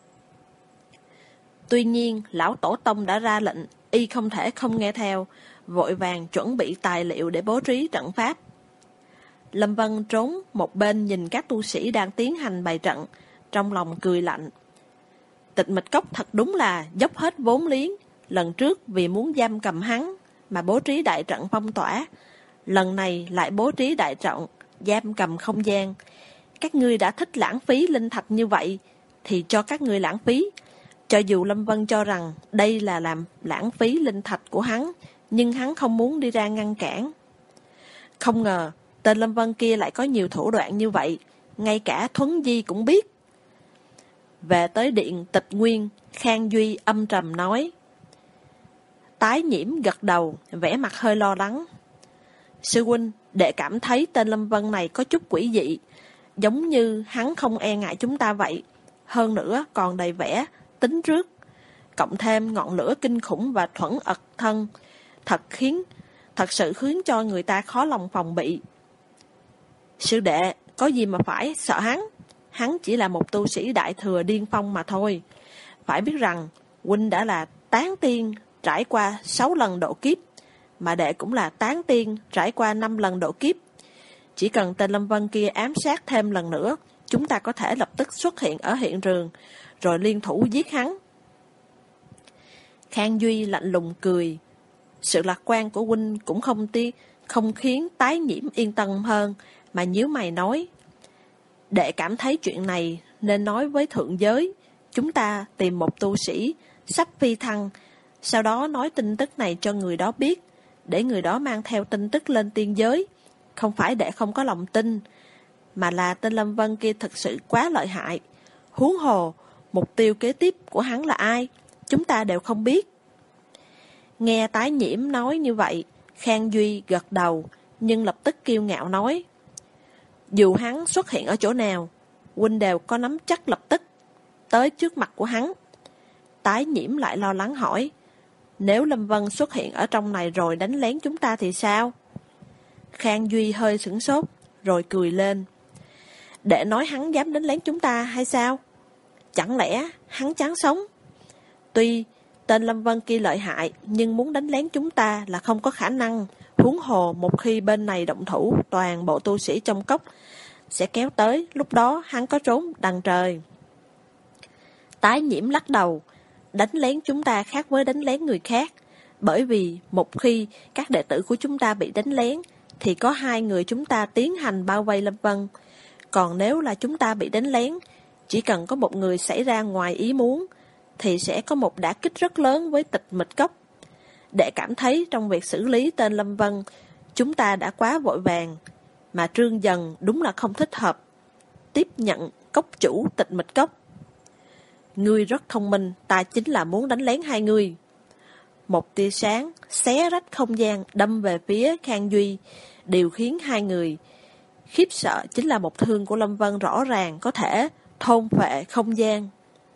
Tuy nhiên, lão tổ tông đã ra lệnh, y không thể không nghe theo, vội vàng chuẩn bị tài liệu để bố trí trận pháp. Lâm Vân trốn một bên nhìn các tu sĩ đang tiến hành bày trận, trong lòng cười lạnh. Tịch Mịch Cốc thật đúng là dốc hết vốn liếng, lần trước vì muốn giam cầm hắn mà bố trí đại trận phong tỏa, lần này lại bố trí đại trận giam cầm không gian. Các ngươi đã thích lãng phí linh thạch như vậy, thì cho các ngươi lãng phí. Cho dù Lâm Vân cho rằng đây là làm lãng phí linh thạch của hắn, nhưng hắn không muốn đi ra ngăn cản. Không ngờ, tên Lâm Vân kia lại có nhiều thủ đoạn như vậy, ngay cả thuấn di cũng biết. Về tới điện Tịch Nguyên, Khang Duy âm trầm nói. Tái Nhiễm gật đầu, vẻ mặt hơi lo lắng. Sư huynh, đệ cảm thấy tên Lâm Vân này có chút quỷ dị, giống như hắn không e ngại chúng ta vậy. Hơn nữa còn đầy vẻ tính trước, cộng thêm ngọn lửa kinh khủng và thuẫn ật thân, thật khiến thật sự khiến cho người ta khó lòng phòng bị. Sư đệ, có gì mà phải sợ hắn? Hắn chỉ là một tu sĩ đại thừa điên phong mà thôi. Phải biết rằng huynh đã là tán tiên trải qua sáu lần độ kiếp, mà đệ cũng là tán tiên trải qua năm lần độ kiếp. Chỉ cần tên Lâm Vân kia ám sát thêm lần nữa, chúng ta có thể lập tức xuất hiện ở hiện trường, rồi liên thủ giết hắn. Khang Duy lạnh lùng cười. Sự lạc quan của huynh cũng không ti, không khiến Tái Nhiễm yên tâm hơn, mà nhíu mày nói. Đệ cảm thấy chuyện này nên nói với thượng giới. Chúng ta tìm một tu sĩ sắp phi thăng, sau đó nói tin tức này cho người đó biết, để người đó mang theo tin tức lên tiên giới, không phải để không có lòng tin, mà là tên Lâm Vân kia thực sự quá lợi hại. Huống hồ, mục tiêu kế tiếp của hắn là ai, chúng ta đều không biết. Nghe Tái Nhiễm nói như vậy, Khang Duy gật đầu, nhưng lập tức kiêu ngạo nói, dù hắn xuất hiện ở chỗ nào, huynh đều có nắm chắc lập tức tới trước mặt của hắn. Tái Nhiễm lại lo lắng hỏi, nếu Lâm Vân xuất hiện ở trong này rồi đánh lén chúng ta thì sao? Khang Duy hơi sửng sốt, rồi cười lên. Để nói hắn dám đánh lén chúng ta hay sao? Chẳng lẽ hắn chán sống? Tuy tên Lâm Vân kia lợi hại, nhưng muốn đánh lén chúng ta là không có khả năng. Huống hồ một khi bên này động thủ, toàn bộ tu sĩ trong cốc sẽ kéo tới, lúc đó hắn có trốn đằng trời. Tái Nhiễm lắc đầu, đánh lén chúng ta khác với đánh lén người khác, bởi vì một khi các đệ tử của chúng ta bị đánh lén, thì có hai người chúng ta tiến hành bao vây Lâm Vân. Còn nếu là chúng ta bị đánh lén, chỉ cần có một người xảy ra ngoài ý muốn, thì sẽ có một đả kích rất lớn với Tịch Mịch Cốc. Để cảm thấy trong việc xử lý tên Lâm Vân, chúng ta đã quá vội vàng, mà Trương Dần đúng là không thích hợp tiếp nhận cốc chủ Tịch Mịch Cốc. Ngươi rất thông minh, ta chính là muốn đánh lén hai ngươi. Một tia sáng xé rách không gian đâm về phía Khang Duy, điều khiến hai người khiếp sợ chính là một thương của Lâm Vân rõ ràng có thể thôn phệ không gian.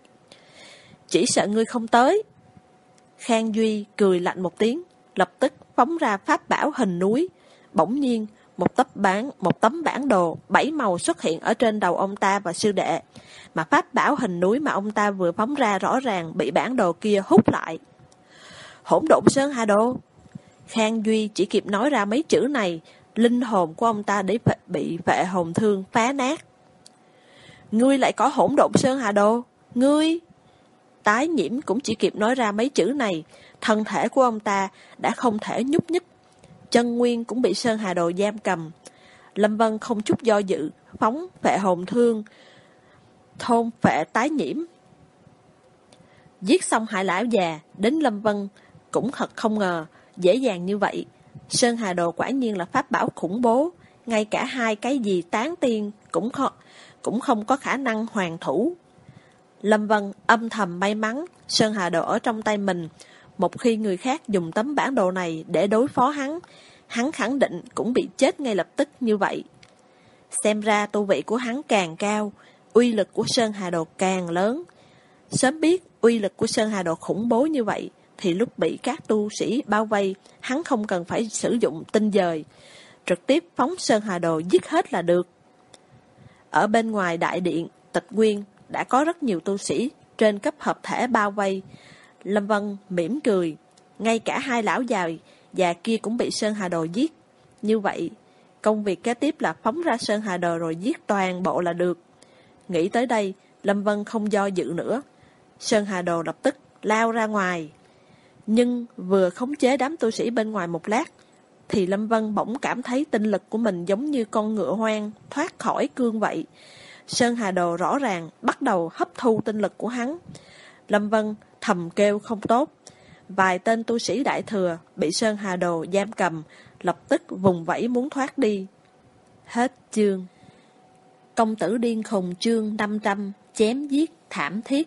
Chỉ sợ ngươi không tới. Khang Duy cười lạnh một tiếng, lập tức phóng ra pháp bảo hình núi. Bỗng nhiên, một tấm bản, một tấm bản đồ bảy màu xuất hiện ở trên đầu ông ta và sư đệ. Mà pháp bảo hình núi mà ông ta vừa phóng ra rõ ràng bị bản đồ kia hút lại. Hỗn Độn Sơn Hà Đồ. Khang Duy chỉ kịp nói ra mấy chữ này, linh hồn của ông ta để bị vệ hồn thương phá nát. Ngươi lại có Hỗn Độn Sơn Hà Đồ? Ngươi? Tái Nhiễm cũng chỉ kịp nói ra mấy chữ này, thân thể của ông ta đã không thể nhúc nhích, chân nguyên cũng bị Sơn Hà Đồ giam cầm. Lâm Vân không chút do dự, phóng vệ hồn thương, thôn phệ Tái Nhiễm. Giết xong hai lão già, đến Lâm Vân cũng thật không ngờ, dễ dàng như vậy. Sơn Hà Đồ quả nhiên là pháp bảo khủng bố, ngay cả hai cái gì tán tiên cũng không, cũng không có khả năng hoàn thủ. Lâm Vân âm thầm may mắn Sơn Hà Đồ ở trong tay mình, một khi người khác dùng tấm bản đồ này để đối phó hắn, hắn khẳng định cũng bị chết ngay lập tức như vậy. Xem ra tu vị của hắn càng cao, uy lực của Sơn Hà Đồ càng lớn. Sớm biết uy lực của Sơn Hà Đồ khủng bố như vậy, thì lúc bị các tu sĩ bao vây, hắn không cần phải sử dụng tinh dời, trực tiếp phóng Sơn Hà Đồ giết hết là được. Ở bên ngoài đại điện Tịch Nguyên đã có rất nhiều tu sĩ trên cấp hợp thể bao vây. Lâm Vân mỉm cười, ngay cả hai lão già già kia cũng bị Sơn Hà Đồ giết. Như vậy, công việc kế tiếp là phóng ra Sơn Hà Đồ rồi giết toàn bộ là được. Nghĩ tới đây, Lâm Vân không do dự nữa. Sơn Hà Đồ lập tức lao ra ngoài. Nhưng vừa khống chế đám tu sĩ bên ngoài một lát, thì Lâm Vân bỗng cảm thấy tinh lực của mình giống như con ngựa hoang thoát khỏi cương vậy. Sơn Hà Đồ rõ ràng bắt đầu hấp thu tinh lực của hắn. Lâm Vân thầm kêu không tốt. Vài tên tu sĩ đại thừa bị Sơn Hà Đồ giam cầm, lập tức vùng vẫy muốn thoát đi. Hết chương. Công tử điên khùng chương năm trăm, chém giết thảm thiết.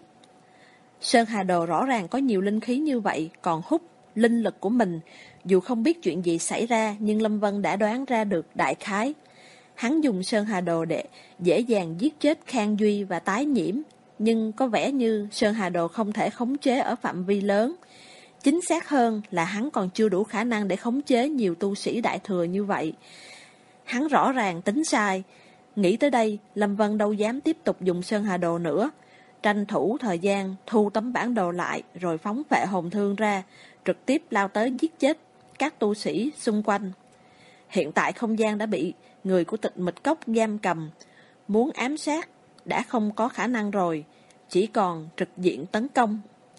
Sơn Hà Đồ rõ ràng có nhiều linh khí như vậy, còn hút linh lực của mình. Dù không biết chuyện gì xảy ra, nhưng Lâm Vân đã đoán ra được đại khái. Hắn dùng Sơn Hà Đồ để dễ dàng giết chết Khang Duy và Tái Nhiễm, nhưng có vẻ như Sơn Hà Đồ không thể khống chế ở phạm vi lớn. Chính xác hơn là hắn còn chưa đủ khả năng để khống chế nhiều tu sĩ đại thừa như vậy. Hắn rõ ràng tính sai. Nghĩ tới đây, Lâm Vân đâu dám tiếp tục dùng Sơn Hà Đồ nữa. Tranh thủ thời gian thu tấm bản đồ lại, rồi phóng vệ hồn thương ra, trực tiếp lao tới giết chết các tu sĩ xung quanh. Hiện tại không gian đã bị người của Tịch Mịch Cốc giam cầm, muốn ám sát đã không có khả năng rồi, chỉ còn trực diện tấn công.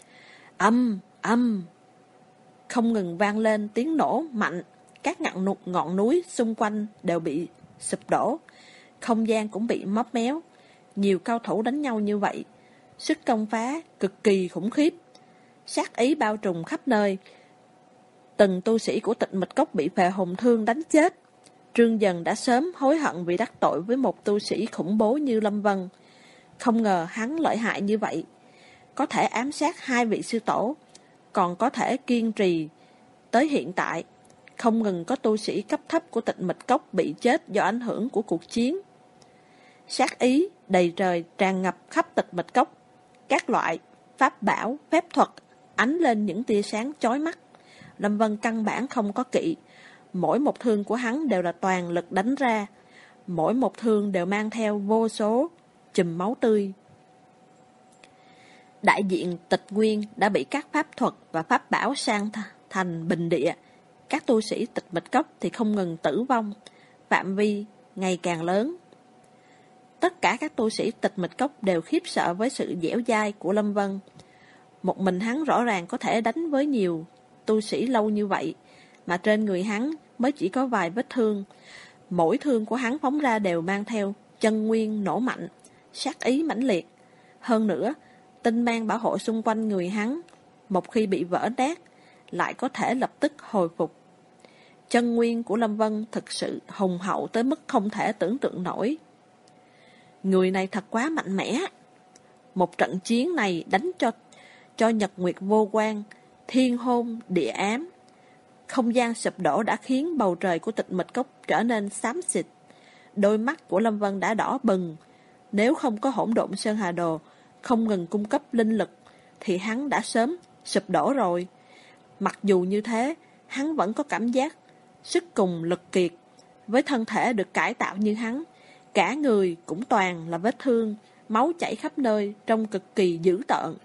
Âm, âm, không ngừng vang lên tiếng nổ mạnh, các ngọn, ngọn núi xung quanh đều bị sụp đổ, không gian cũng bị móp méo. Nhiều cao thủ đánh nhau như vậy, sức công phá cực kỳ khủng khiếp. sát ý bao trùm khắp nơi. Từng tu sĩ của Tịch Mịch Cốc bị Phệ Hồn Thương đánh chết. Trương Dần đã sớm hối hận vì đắc tội với một tu sĩ khủng bố như Lâm Vân. Không ngờ hắn lợi hại như vậy, có thể ám sát hai vị sư tổ, còn có thể kiên trì tới hiện tại. Không ngừng có tu sĩ cấp thấp của Tịch Mịch Cốc bị chết do ảnh hưởng của cuộc chiến. Sát ý đầy trời tràn ngập khắp Tịch Mịch Cốc. Các loại pháp bảo, phép thuật ánh lên những tia sáng chói mắt. Lâm Vân căn bản không có kỵ. Mỗi một thương của hắn đều là toàn lực đánh ra. Mỗi một thương đều mang theo vô số chùm máu tươi. Đại diện Tịch Nguyên đã bị các pháp thuật và pháp bảo sang thành bình địa. Các tu sĩ Tịch Mịch Cốc thì không ngừng tử vong, phạm vi ngày càng lớn. Tất cả các tu sĩ Tịch Mịch Cốc đều khiếp sợ với sự dẻo dai của Lâm Vân. Một mình hắn rõ ràng có thể đánh với nhiều tu sĩ lâu như vậy, mà trên người hắn mới chỉ có vài vết thương. Mỗi thương của hắn phóng ra đều mang theo chân nguyên nổ mạnh, sát ý mãnh liệt. Hơn nữa, tinh mang bảo hộ xung quanh người hắn, một khi bị vỡ nát, lại có thể lập tức hồi phục. Chân nguyên của Lâm Vân thực sự hùng hậu tới mức không thể tưởng tượng nổi. Người này thật quá mạnh mẽ. Một trận chiến này đánh cho cho Nhật Nguyệt vô quang, thiên hôn, địa ám. Không gian sụp đổ đã khiến bầu trời của Tịch Mịch Cốc trở nên xám xịt. Đôi mắt của Lâm Vân đã đỏ bừng. Nếu không có Hỗn Độn Sơn Hà Đồ không ngừng cung cấp linh lực, thì hắn đã sớm sụp đổ rồi. Mặc dù như thế, hắn vẫn có cảm giác sức cùng lực kiệt. Với thân thể được cải tạo như hắn, cả người cũng toàn là vết thương, máu chảy khắp nơi, trông cực kỳ dữ tợn.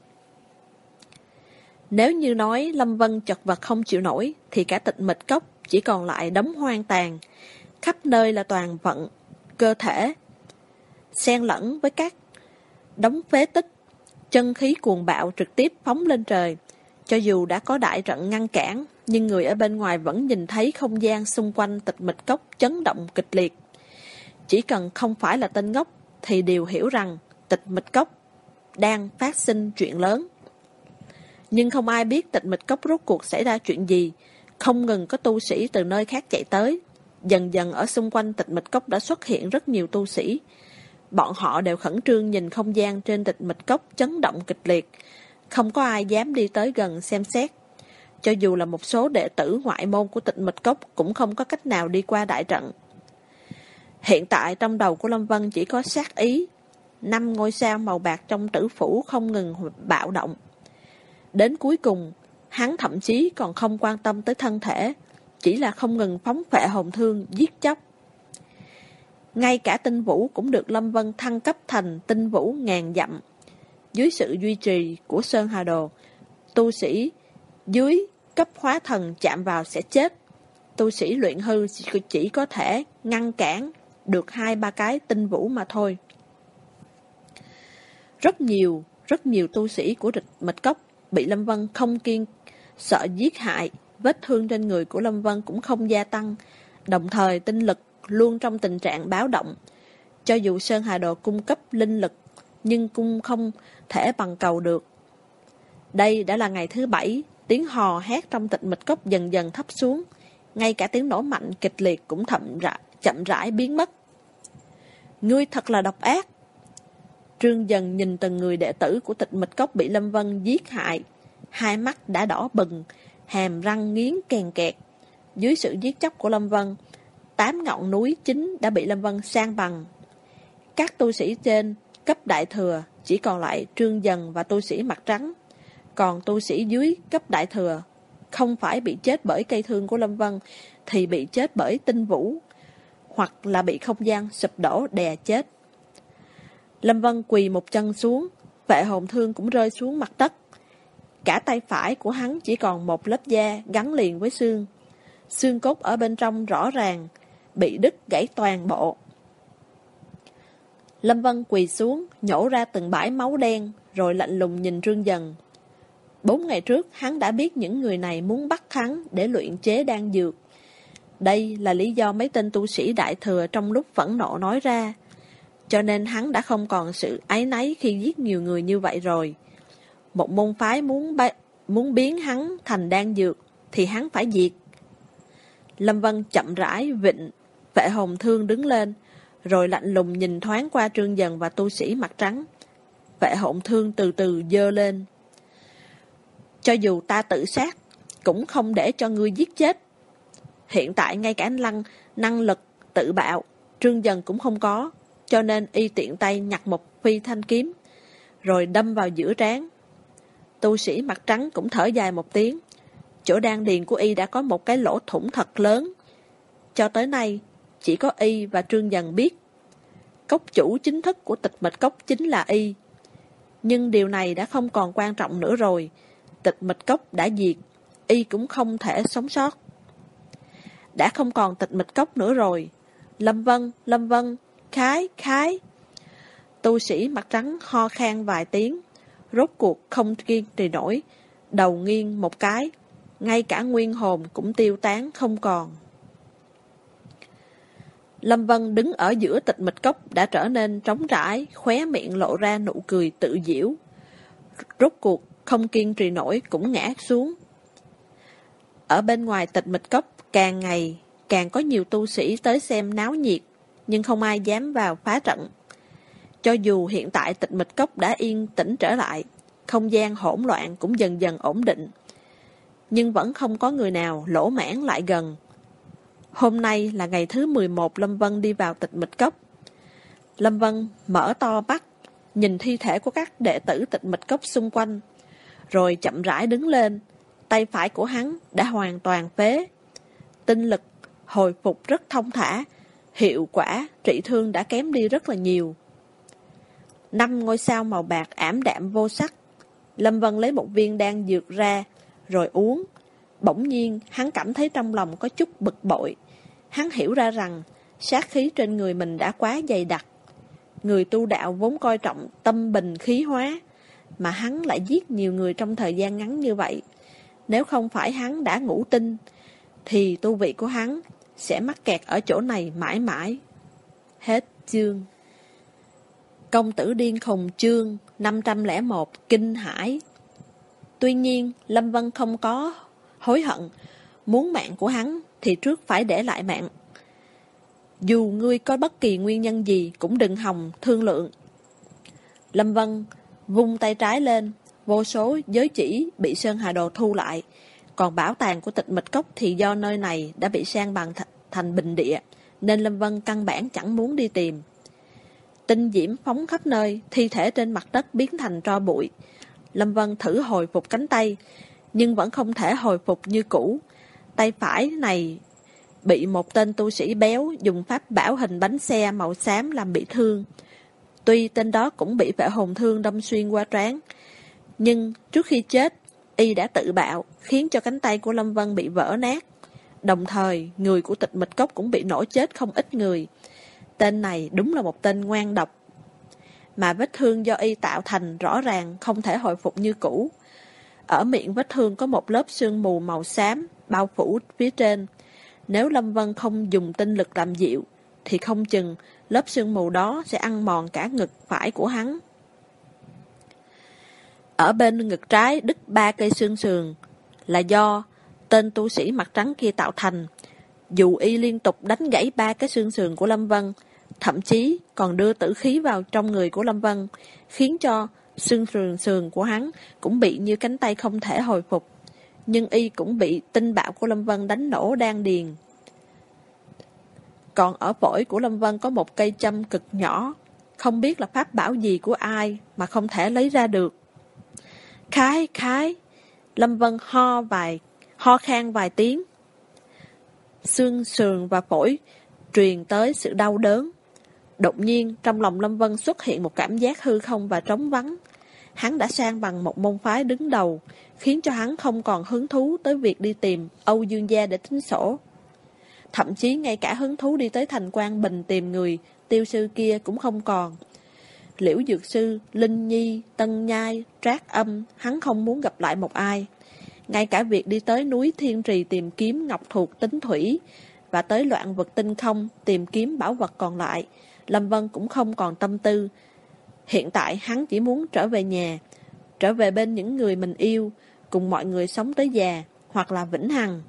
Nếu như nói Lâm Vân chật vật không chịu nổi, thì cả Tịch Mịch Cốc chỉ còn lại đống hoang tàn. Khắp nơi là toàn vận, cơ thể, xen lẫn với các đống phế tích. Chân khí cuồng bạo trực tiếp phóng lên trời. Cho dù đã có đại trận ngăn cản, nhưng người ở bên ngoài vẫn nhìn thấy không gian xung quanh Tịch Mịch Cốc chấn động kịch liệt. Chỉ cần không phải là tên ngốc thì đều hiểu rằng Tịch Mịch Cốc đang phát sinh chuyện lớn. Nhưng không ai biết Tịch Mịch Cốc rốt cuộc xảy ra chuyện gì. Không ngừng có tu sĩ từ nơi khác chạy tới. Dần dần ở xung quanh Tịch Mịch Cốc đã xuất hiện rất nhiều tu sĩ. Bọn họ đều khẩn trương nhìn không gian trên Tịch Mịch Cốc chấn động kịch liệt. Không có ai dám đi tới gần xem xét. Cho dù là một số đệ tử ngoại môn của Tịch Mịch Cốc cũng không có cách nào đi qua đại trận. Hiện tại trong đầu của Lâm Vân chỉ có sát ý. Năm ngôi sao màu bạc trong tử phủ không ngừng bạo động. Đến cuối cùng, hắn thậm chí còn không quan tâm tới thân thể, chỉ là không ngừng phóng Phệ Hồn Thương giết chóc. Ngay cả tinh vũ cũng được Lâm Vân thăng cấp thành tinh vũ ngàn dặm. Dưới sự duy trì của Sơn Hà Đồ, tu sĩ dưới cấp hóa thần chạm vào sẽ chết. Tu sĩ luyện hư chỉ có thể ngăn cản được hai ba cái tinh vũ mà thôi. Rất nhiều, rất nhiều tu sĩ của Tịch Mịch Cốc bị Lâm Vân không kiên sợ giết hại. Vết thương trên người của Lâm Vân cũng không gia tăng. Đồng thời tinh lực luôn trong tình trạng báo động. Cho dù Sơn Hà Đồ cung cấp linh lực, nhưng cũng không thể bằng cầu được. Đây đã là ngày thứ bảy. Tiếng hò hét trong Tịch Mịch Cốc dần dần thấp xuống. Ngay cả tiếng nổ mạnh kịch liệt cũng thậm rãi, chậm rãi biến mất. Ngươi thật là độc ác. Trương Dần nhìn từng người đệ tử của Tịch Mịch Cốc bị Lâm Vân giết hại. Hai mắt đã đỏ bừng, hàm răng nghiến kèn kẹt. Dưới sự giết chóc của Lâm Vân, tám ngọn núi chính đã bị Lâm Vân san bằng. Các tu sĩ trên cấp đại thừa chỉ còn lại Trương Dần và tu sĩ mặt trắng. Còn tu sĩ dưới cấp đại thừa không phải bị chết bởi cây thương của Lâm Vân, thì bị chết bởi tinh vũ, hoặc là bị không gian sụp đổ đè chết. Lâm Vân quỳ một chân xuống, Phệ Hồn Thương cũng rơi xuống mặt đất. Cả tay phải của hắn chỉ còn một lớp da gắn liền với xương. Xương cốt ở bên trong rõ ràng bị đứt gãy toàn bộ. Lâm Vân quỳ xuống, nhổ ra từng bãi máu đen, rồi lạnh lùng nhìn Trương Dần. Bốn ngày trước, hắn đã biết những người này muốn bắt hắn để luyện chế đan dược. Đây là lý do mấy tên tu sĩ đại thừa trong lúc phẫn nộ nói ra. Cho nên hắn đã không còn sự áy náy khi giết nhiều người như vậy rồi. Một môn phái muốn bắt, bắt hắn để luyện chế đan dược, đây là lý do mấy tên tu sĩ đại thừa trong lúc phẫn nộ nói ra. Cho nên hắn đã không còn sự áy náy khi giết nhiều người như vậy rồi. Một môn phái muốn bắt, bắt hắn để luyện chế đan dược, đây là lý do mấy tên tu sĩ đại thừa trong lúc phẫn nộ nói ra. Cho nên hắn đã không còn sự áy náy khi giết nhiều người như vậy rồi. Một môn phái muốn bắt, muốn biến hắn thành đan dược thì hắn phải diệt. Lâm Vân chậm rãi vịnh Vệ Hồn Thương đứng lên, rồi lạnh lùng nhìn thoáng qua Trương Dần và tu sĩ mặt trắng. Vệ Hồn Thương từ từ giơ lên. Cho dù ta tự sát, cũng không để cho ngươi giết chết. Hiện tại ngay cả lăng năng lực tự bạo, Trương Dần cũng không có, cho nên y tiện tay nhặt một phi thanh kiếm, rồi đâm vào giữa trán. Tu sĩ mặt trắng cũng thở dài một tiếng. Chỗ đan điền của y đã có một cái lỗ thủng thật lớn. Cho tới nay, chỉ có y và Trương Dần biết. Cốc chủ chính thức của Tịch Mịch Cốc chính là y. Nhưng điều này đã không còn quan trọng nữa rồi. Tịch Mịch Cốc đã diệt, y cũng không thể sống sót. Đã không còn Tịch Mịch Cốc nữa rồi. Lâm Vân, Lâm Vân, khái, khái. Tu sĩ mặt trắng ho khan vài tiếng, rốt cuộc không kiên trì nổi, đầu nghiêng một cái, ngay cả nguyên hồn cũng tiêu tán không còn. Lâm Vân đứng ở giữa Tịch Mịch Cốc đã trở nên trống trải, khóe miệng lộ ra nụ cười tự giễu. Rốt cuộc không kiên trì nổi cũng ngã xuống. Ở bên ngoài Tịch Mịch Cốc càng ngày càng có nhiều tu sĩ tới xem náo nhiệt, nhưng không ai dám vào phá trận. Cho dù hiện tại Tịch Mịch Cốc đã yên tĩnh trở lại, không gian hỗn loạn cũng dần dần ổn định, nhưng vẫn không có người nào lỗ mãng lại gần. Hôm nay là ngày thứ mười một Lâm Vân đi vào Tịch Mịch Cốc. Lâm Vân mở to mắt, nhìn thi thể của các đệ tử Tịch Mịch Cốc xung quanh, rồi chậm rãi đứng lên. Tay phải của hắn đã hoàn toàn phế, tinh lực hồi phục rất thông thả, hiệu quả trị thương đã kém đi rất là nhiều. Năm ngôi sao màu bạc ảm đạm vô sắc. Lâm Vân lấy một viên đan dược ra, rồi uống. Bỗng nhiên, hắn cảm thấy trong lòng có chút bực bội. Hắn hiểu ra rằng, sát khí trên người mình đã quá dày đặc. Người tu đạo vốn coi trọng tâm bình khí hóa, mà hắn lại giết nhiều người trong thời gian ngắn như vậy. Nếu không phải hắn đã ngủ tinh, thì tu vị của hắn sẽ mắc kẹt ở chỗ này mãi mãi. Hết chương. Công tử điên khùng chương năm trăm lẻ một kinh hãi. Tuy nhiên, Lâm Vân không có hối hận. Muốn mạng của hắn thì trước phải để lại mạng. Dù ngươi có bất kỳ nguyên nhân gì cũng đừng hòng thương lượng. Lâm Vân vung tay trái lên, vô số giới chỉ bị Sơn Hà Đồ thu lại. Còn bảo tàng của Tịch Mịch Cốc thì do nơi này đã bị san bằng th- thành bình địa, nên Lâm Vân căn bản chẳng muốn đi tìm. Tinh diễm phóng khắp nơi, thi thể trên mặt đất biến thành tro bụi. Lâm Vân thử hồi phục cánh tay, nhưng vẫn không thể hồi phục như cũ. Tay phải này bị một tên tu sĩ béo dùng pháp bảo hình bánh xe màu xám làm bị thương. Tuy tên đó cũng bị Vệ Hồn Thương đâm xuyên qua trán, nhưng trước khi chết, y đã tự bạo, khiến cho cánh tay của Lâm Vân bị vỡ nát. Đồng thời, người của Tịch Mịch Cốc cũng bị nổ chết không ít người. Tên này đúng là một tên ngoan độc. Mà vết thương do y tạo thành rõ ràng không thể hồi phục như cũ. Ở miệng vết thương có một lớp sương mù màu xám bao phủ phía trên. Nếu Lâm Vân không dùng tinh lực làm dịu, thì không chừng lớp sương mù đó sẽ ăn mòn cả ngực phải của hắn. Ở bên ngực trái đứt ba cây xương sườn là do tên tu sĩ mặt trắng kia tạo thành. Dù y liên tục đánh gãy ba cái xương sườn của Lâm Vân, thậm chí còn đưa tử khí vào trong người của Lâm Vân, khiến cho xương sườn sườn của hắn cũng bị như cánh tay không thể hồi phục. Nhưng y cũng bị tinh bạo của Lâm Vân đánh nổ đan điền. Còn ở phổi của Lâm Vân có một cây châm cực nhỏ, không biết là pháp bảo gì của ai mà không thể lấy ra được. Khái, khái, Lâm Vân ho vài, ho khan vài tiếng. Xương sườn và phổi truyền tới sự đau đớn. Đột nhiên, trong lòng Lâm Vân xuất hiện một cảm giác hư không và trống vắng. Hắn đã sang bằng một môn phái đứng đầu, khiến cho hắn không còn hứng thú tới việc đi tìm Âu Dương gia để tính sổ. Thậm chí ngay cả hứng thú đi tới thành Quang Bình tìm người tiêu sư kia cũng không còn. Liễu Dược Sư, Linh Nhi, Tân Nhai, Trác Âm, hắn không muốn gặp lại một ai. Ngay cả việc đi tới núi Thiên Trì tìm kiếm ngọc thuộc tính thủy và tới loạn vực tinh không tìm kiếm bảo vật còn lại, Lâm Vân cũng không còn tâm tư. Hiện tại hắn chỉ muốn trở về nhà, trở về bên những người mình yêu, cùng mọi người sống tới già, hoặc là vĩnh hằng.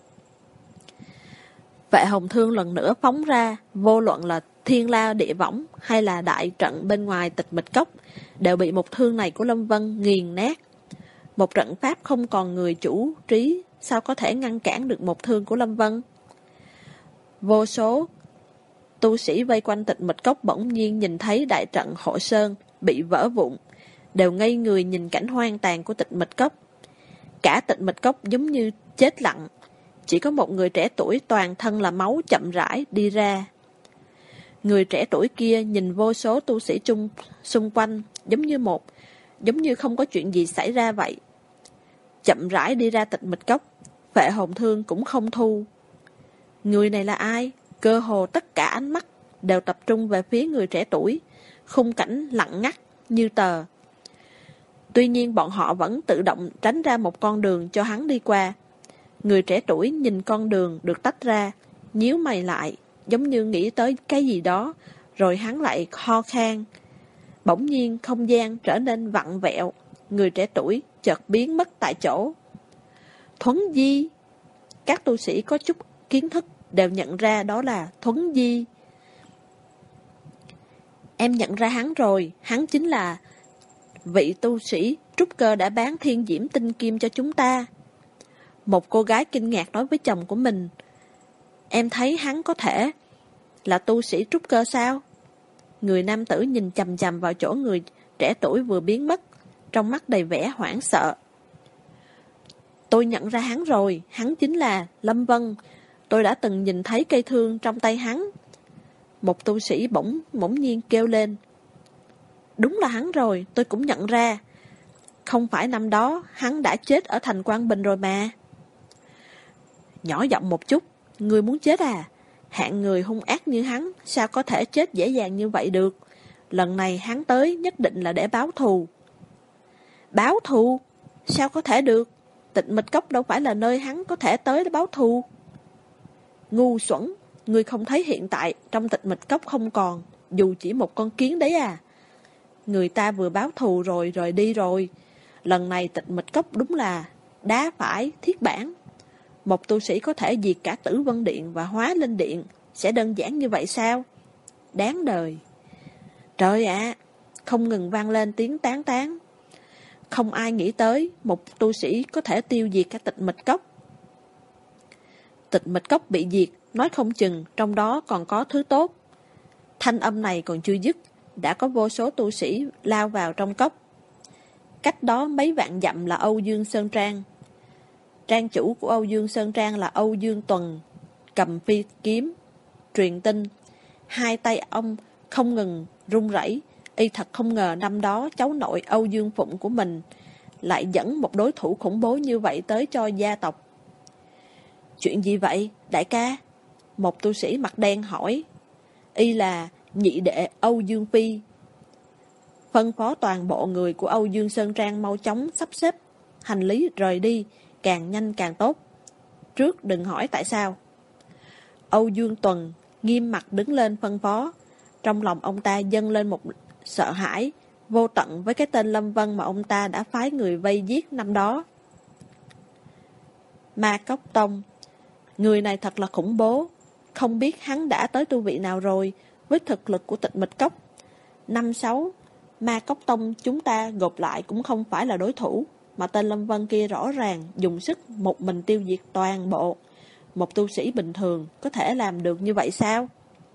Vệ Hồng Thương lần nữa phóng ra, vô luận là thiên la địa võng hay là đại trận bên ngoài Tịch Mịch Cốc, đều bị một thương này của Lâm Vân nghiền nát. Một trận pháp không còn người chủ trí, sao có thể ngăn cản được một thương của Lâm Vân? Vô số tu sĩ vây quanh Tịch Mịch Cốc bỗng nhiên nhìn thấy đại trận hộ sơn bị vỡ vụn, đều ngây người nhìn cảnh hoang tàn của Tịch Mịch Cốc. Cả Tịch Mịch Cốc giống như chết lặng, chỉ có một người trẻ tuổi toàn thân là máu chậm rãi đi ra. Người trẻ tuổi kia nhìn vô số tu sĩ chung xung quanh, giống như một, giống như không có chuyện gì xảy ra vậy. Chậm rãi đi ra Tịch Mịch Cốc, Vệ Hồng Thương cũng không thu. Người này là ai? Cơ hồ tất cả ánh mắt đều tập trung về phía người trẻ tuổi, khung cảnh lặng ngắt như tờ. Tuy nhiên bọn họ vẫn tự động tránh ra một con đường cho hắn đi qua. Người trẻ tuổi nhìn con đường được tách ra, nhíu mày lại, giống như nghĩ tới cái gì đó, rồi hắn lại ho khan. Bỗng nhiên không gian trở nên vặn vẹo, người trẻ tuổi chợt biến mất tại chỗ. Thuấn Di! Các tu sĩ có chút kiến thức đều nhận ra đó là Thuấn Di. Em nhận ra hắn rồi, hắn chính là vị tu sĩ trúc cơ đã bán thiên diễm tinh kim cho chúng ta. Một cô gái kinh ngạc nói với chồng của mình, em thấy hắn có thể là tu sĩ trúc cơ sao? Người nam tử nhìn chằm chằm vào chỗ người trẻ tuổi vừa biến mất, trong mắt đầy vẻ hoảng sợ. Tôi nhận ra hắn rồi, hắn chính là Lâm Vân. Tôi đã từng nhìn thấy cây thương trong tay hắn. Một tu sĩ bỗng bỗng nhiên kêu lên. Đúng là hắn rồi, tôi cũng nhận ra. Không phải năm đó hắn đã chết ở thành Quang Bình rồi mà. Nhỏ giọng một chút, người muốn chết à? Hạng người hung ác như hắn, sao có thể chết dễ dàng như vậy được? Lần này hắn tới nhất định là để báo thù. Báo thù? Sao có thể được? Tịch Mịch Cốc đâu phải là nơi hắn có thể tới để báo thù. Ngu xuẩn, ngươi không thấy hiện tại trong Tịch Mịch Cốc không còn dù chỉ một con kiến đấy à? Người ta vừa báo thù rồi rời đi rồi. Lần này Tịch Mịch Cốc đúng là đá phải thiết bản. Một tu sĩ có thể diệt cả Tử Vân Điện và Hóa Linh Điện, sẽ đơn giản như vậy sao? Đáng đời. Trời ạ, không ngừng vang lên tiếng tán tán. Không ai nghĩ tới một tu sĩ có thể tiêu diệt cả Tịch Mịch Cốc. Tịch Mịch Cốc bị diệt, nói không chừng trong đó còn có thứ tốt. Thanh âm này còn chưa dứt, đã có vô số tu sĩ lao vào trong cốc. Cách đó mấy vạn dặm là Âu Dương Sơn Trang. Trang chủ của Âu Dương Sơn Trang là Âu Dương Tuần, cầm phi kiếm, truyền tin. Hai tay ông không ngừng run rẩy, y thật không ngờ năm đó cháu nội Âu Dương Phụng của mình lại dẫn một đối thủ khủng bố như vậy tới cho gia tộc. Chuyện gì vậy, đại ca? Một tu sĩ mặt đen hỏi. Y là nhị đệ Âu Dương Phi. Phân phó toàn bộ người của Âu Dương Sơn Trang mau chóng sắp xếp hành lý rời đi, càng nhanh càng tốt. Trước đừng hỏi tại sao. Âu Dương Tuần nghiêm mặt đứng lên phân phó. Trong lòng ông ta dâng lên một sợ hãi vô tận với cái tên Lâm Vân mà ông ta đã phái người vây giết năm đó. Ma Cốc Tông. Người này thật là khủng bố. Không biết hắn đã tới tu vị nào rồi. Với thực lực của Tịch Mịch Cốc năm sáu, Ma Cốc Tông chúng ta gộp lại cũng không phải là đối thủ. Mà tên Lâm Vân kia rõ ràng dùng sức một mình tiêu diệt toàn bộ. Một tu sĩ bình thường có thể làm được như vậy sao?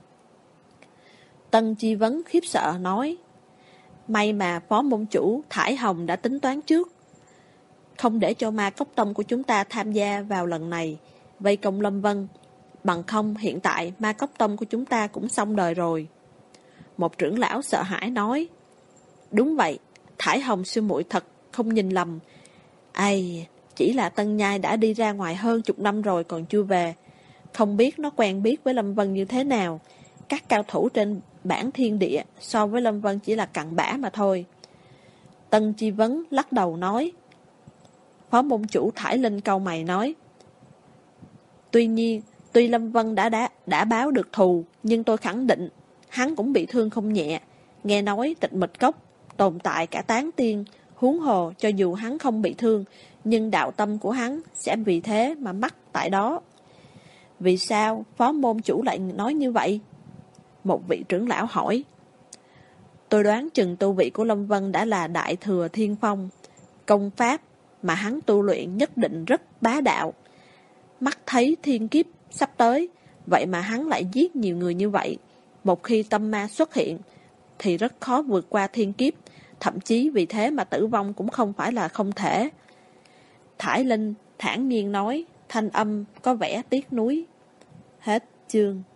Tân Chi Vấn khiếp sợ nói. May mà phó môn chủ Thải Hồng đã tính toán trước, không để cho Ma Cốc Tông của chúng ta tham gia vào lần này vây công Lâm Vân. Bằng không hiện tại Ma Cốc Tông của chúng ta cũng xong đời rồi. Một trưởng lão sợ hãi nói. Đúng vậy, Thải Hồng sư muội thật không nhìn lầm. Ai, chỉ là Tân Nhai đã đi ra ngoài hơn chục năm rồi còn chưa về. Không biết nó quen biết với Lâm Vân như thế nào. Các cao thủ trên bản thiên địa so với Lâm Vân chỉ là cặn bã mà thôi. Tân Chi Vấn lắc đầu nói. Phó môn chủ Thải Linh cau mày nói. Tuy nhiên, tuy Lâm Vân đã, đã, đã báo được thù, nhưng tôi khẳng định hắn cũng bị thương không nhẹ. Nghe nói Tịch Mịch Cốc tồn tại cả tán tiên, Huống hồ cho dù hắn không bị thương, nhưng đạo tâm của hắn sẽ vì thế mà mắc tại đó. Vì sao phó môn chủ lại nói như vậy? Một vị trưởng lão hỏi. Tôi đoán chừng tu vị của Lâm Vân đã là đại thừa thiên phong. Công pháp mà hắn tu luyện nhất định rất bá đạo. Mắt thấy thiên kiếp sắp tới, vậy mà hắn lại giết nhiều người như vậy. Một khi tâm ma xuất hiện, thì rất khó vượt qua thiên kiếp. Thậm chí vì thế mà tử vong cũng không phải là không thể. Thải Linh thản nhiên nói, thanh âm có vẻ tiếc nuối. Hết chương.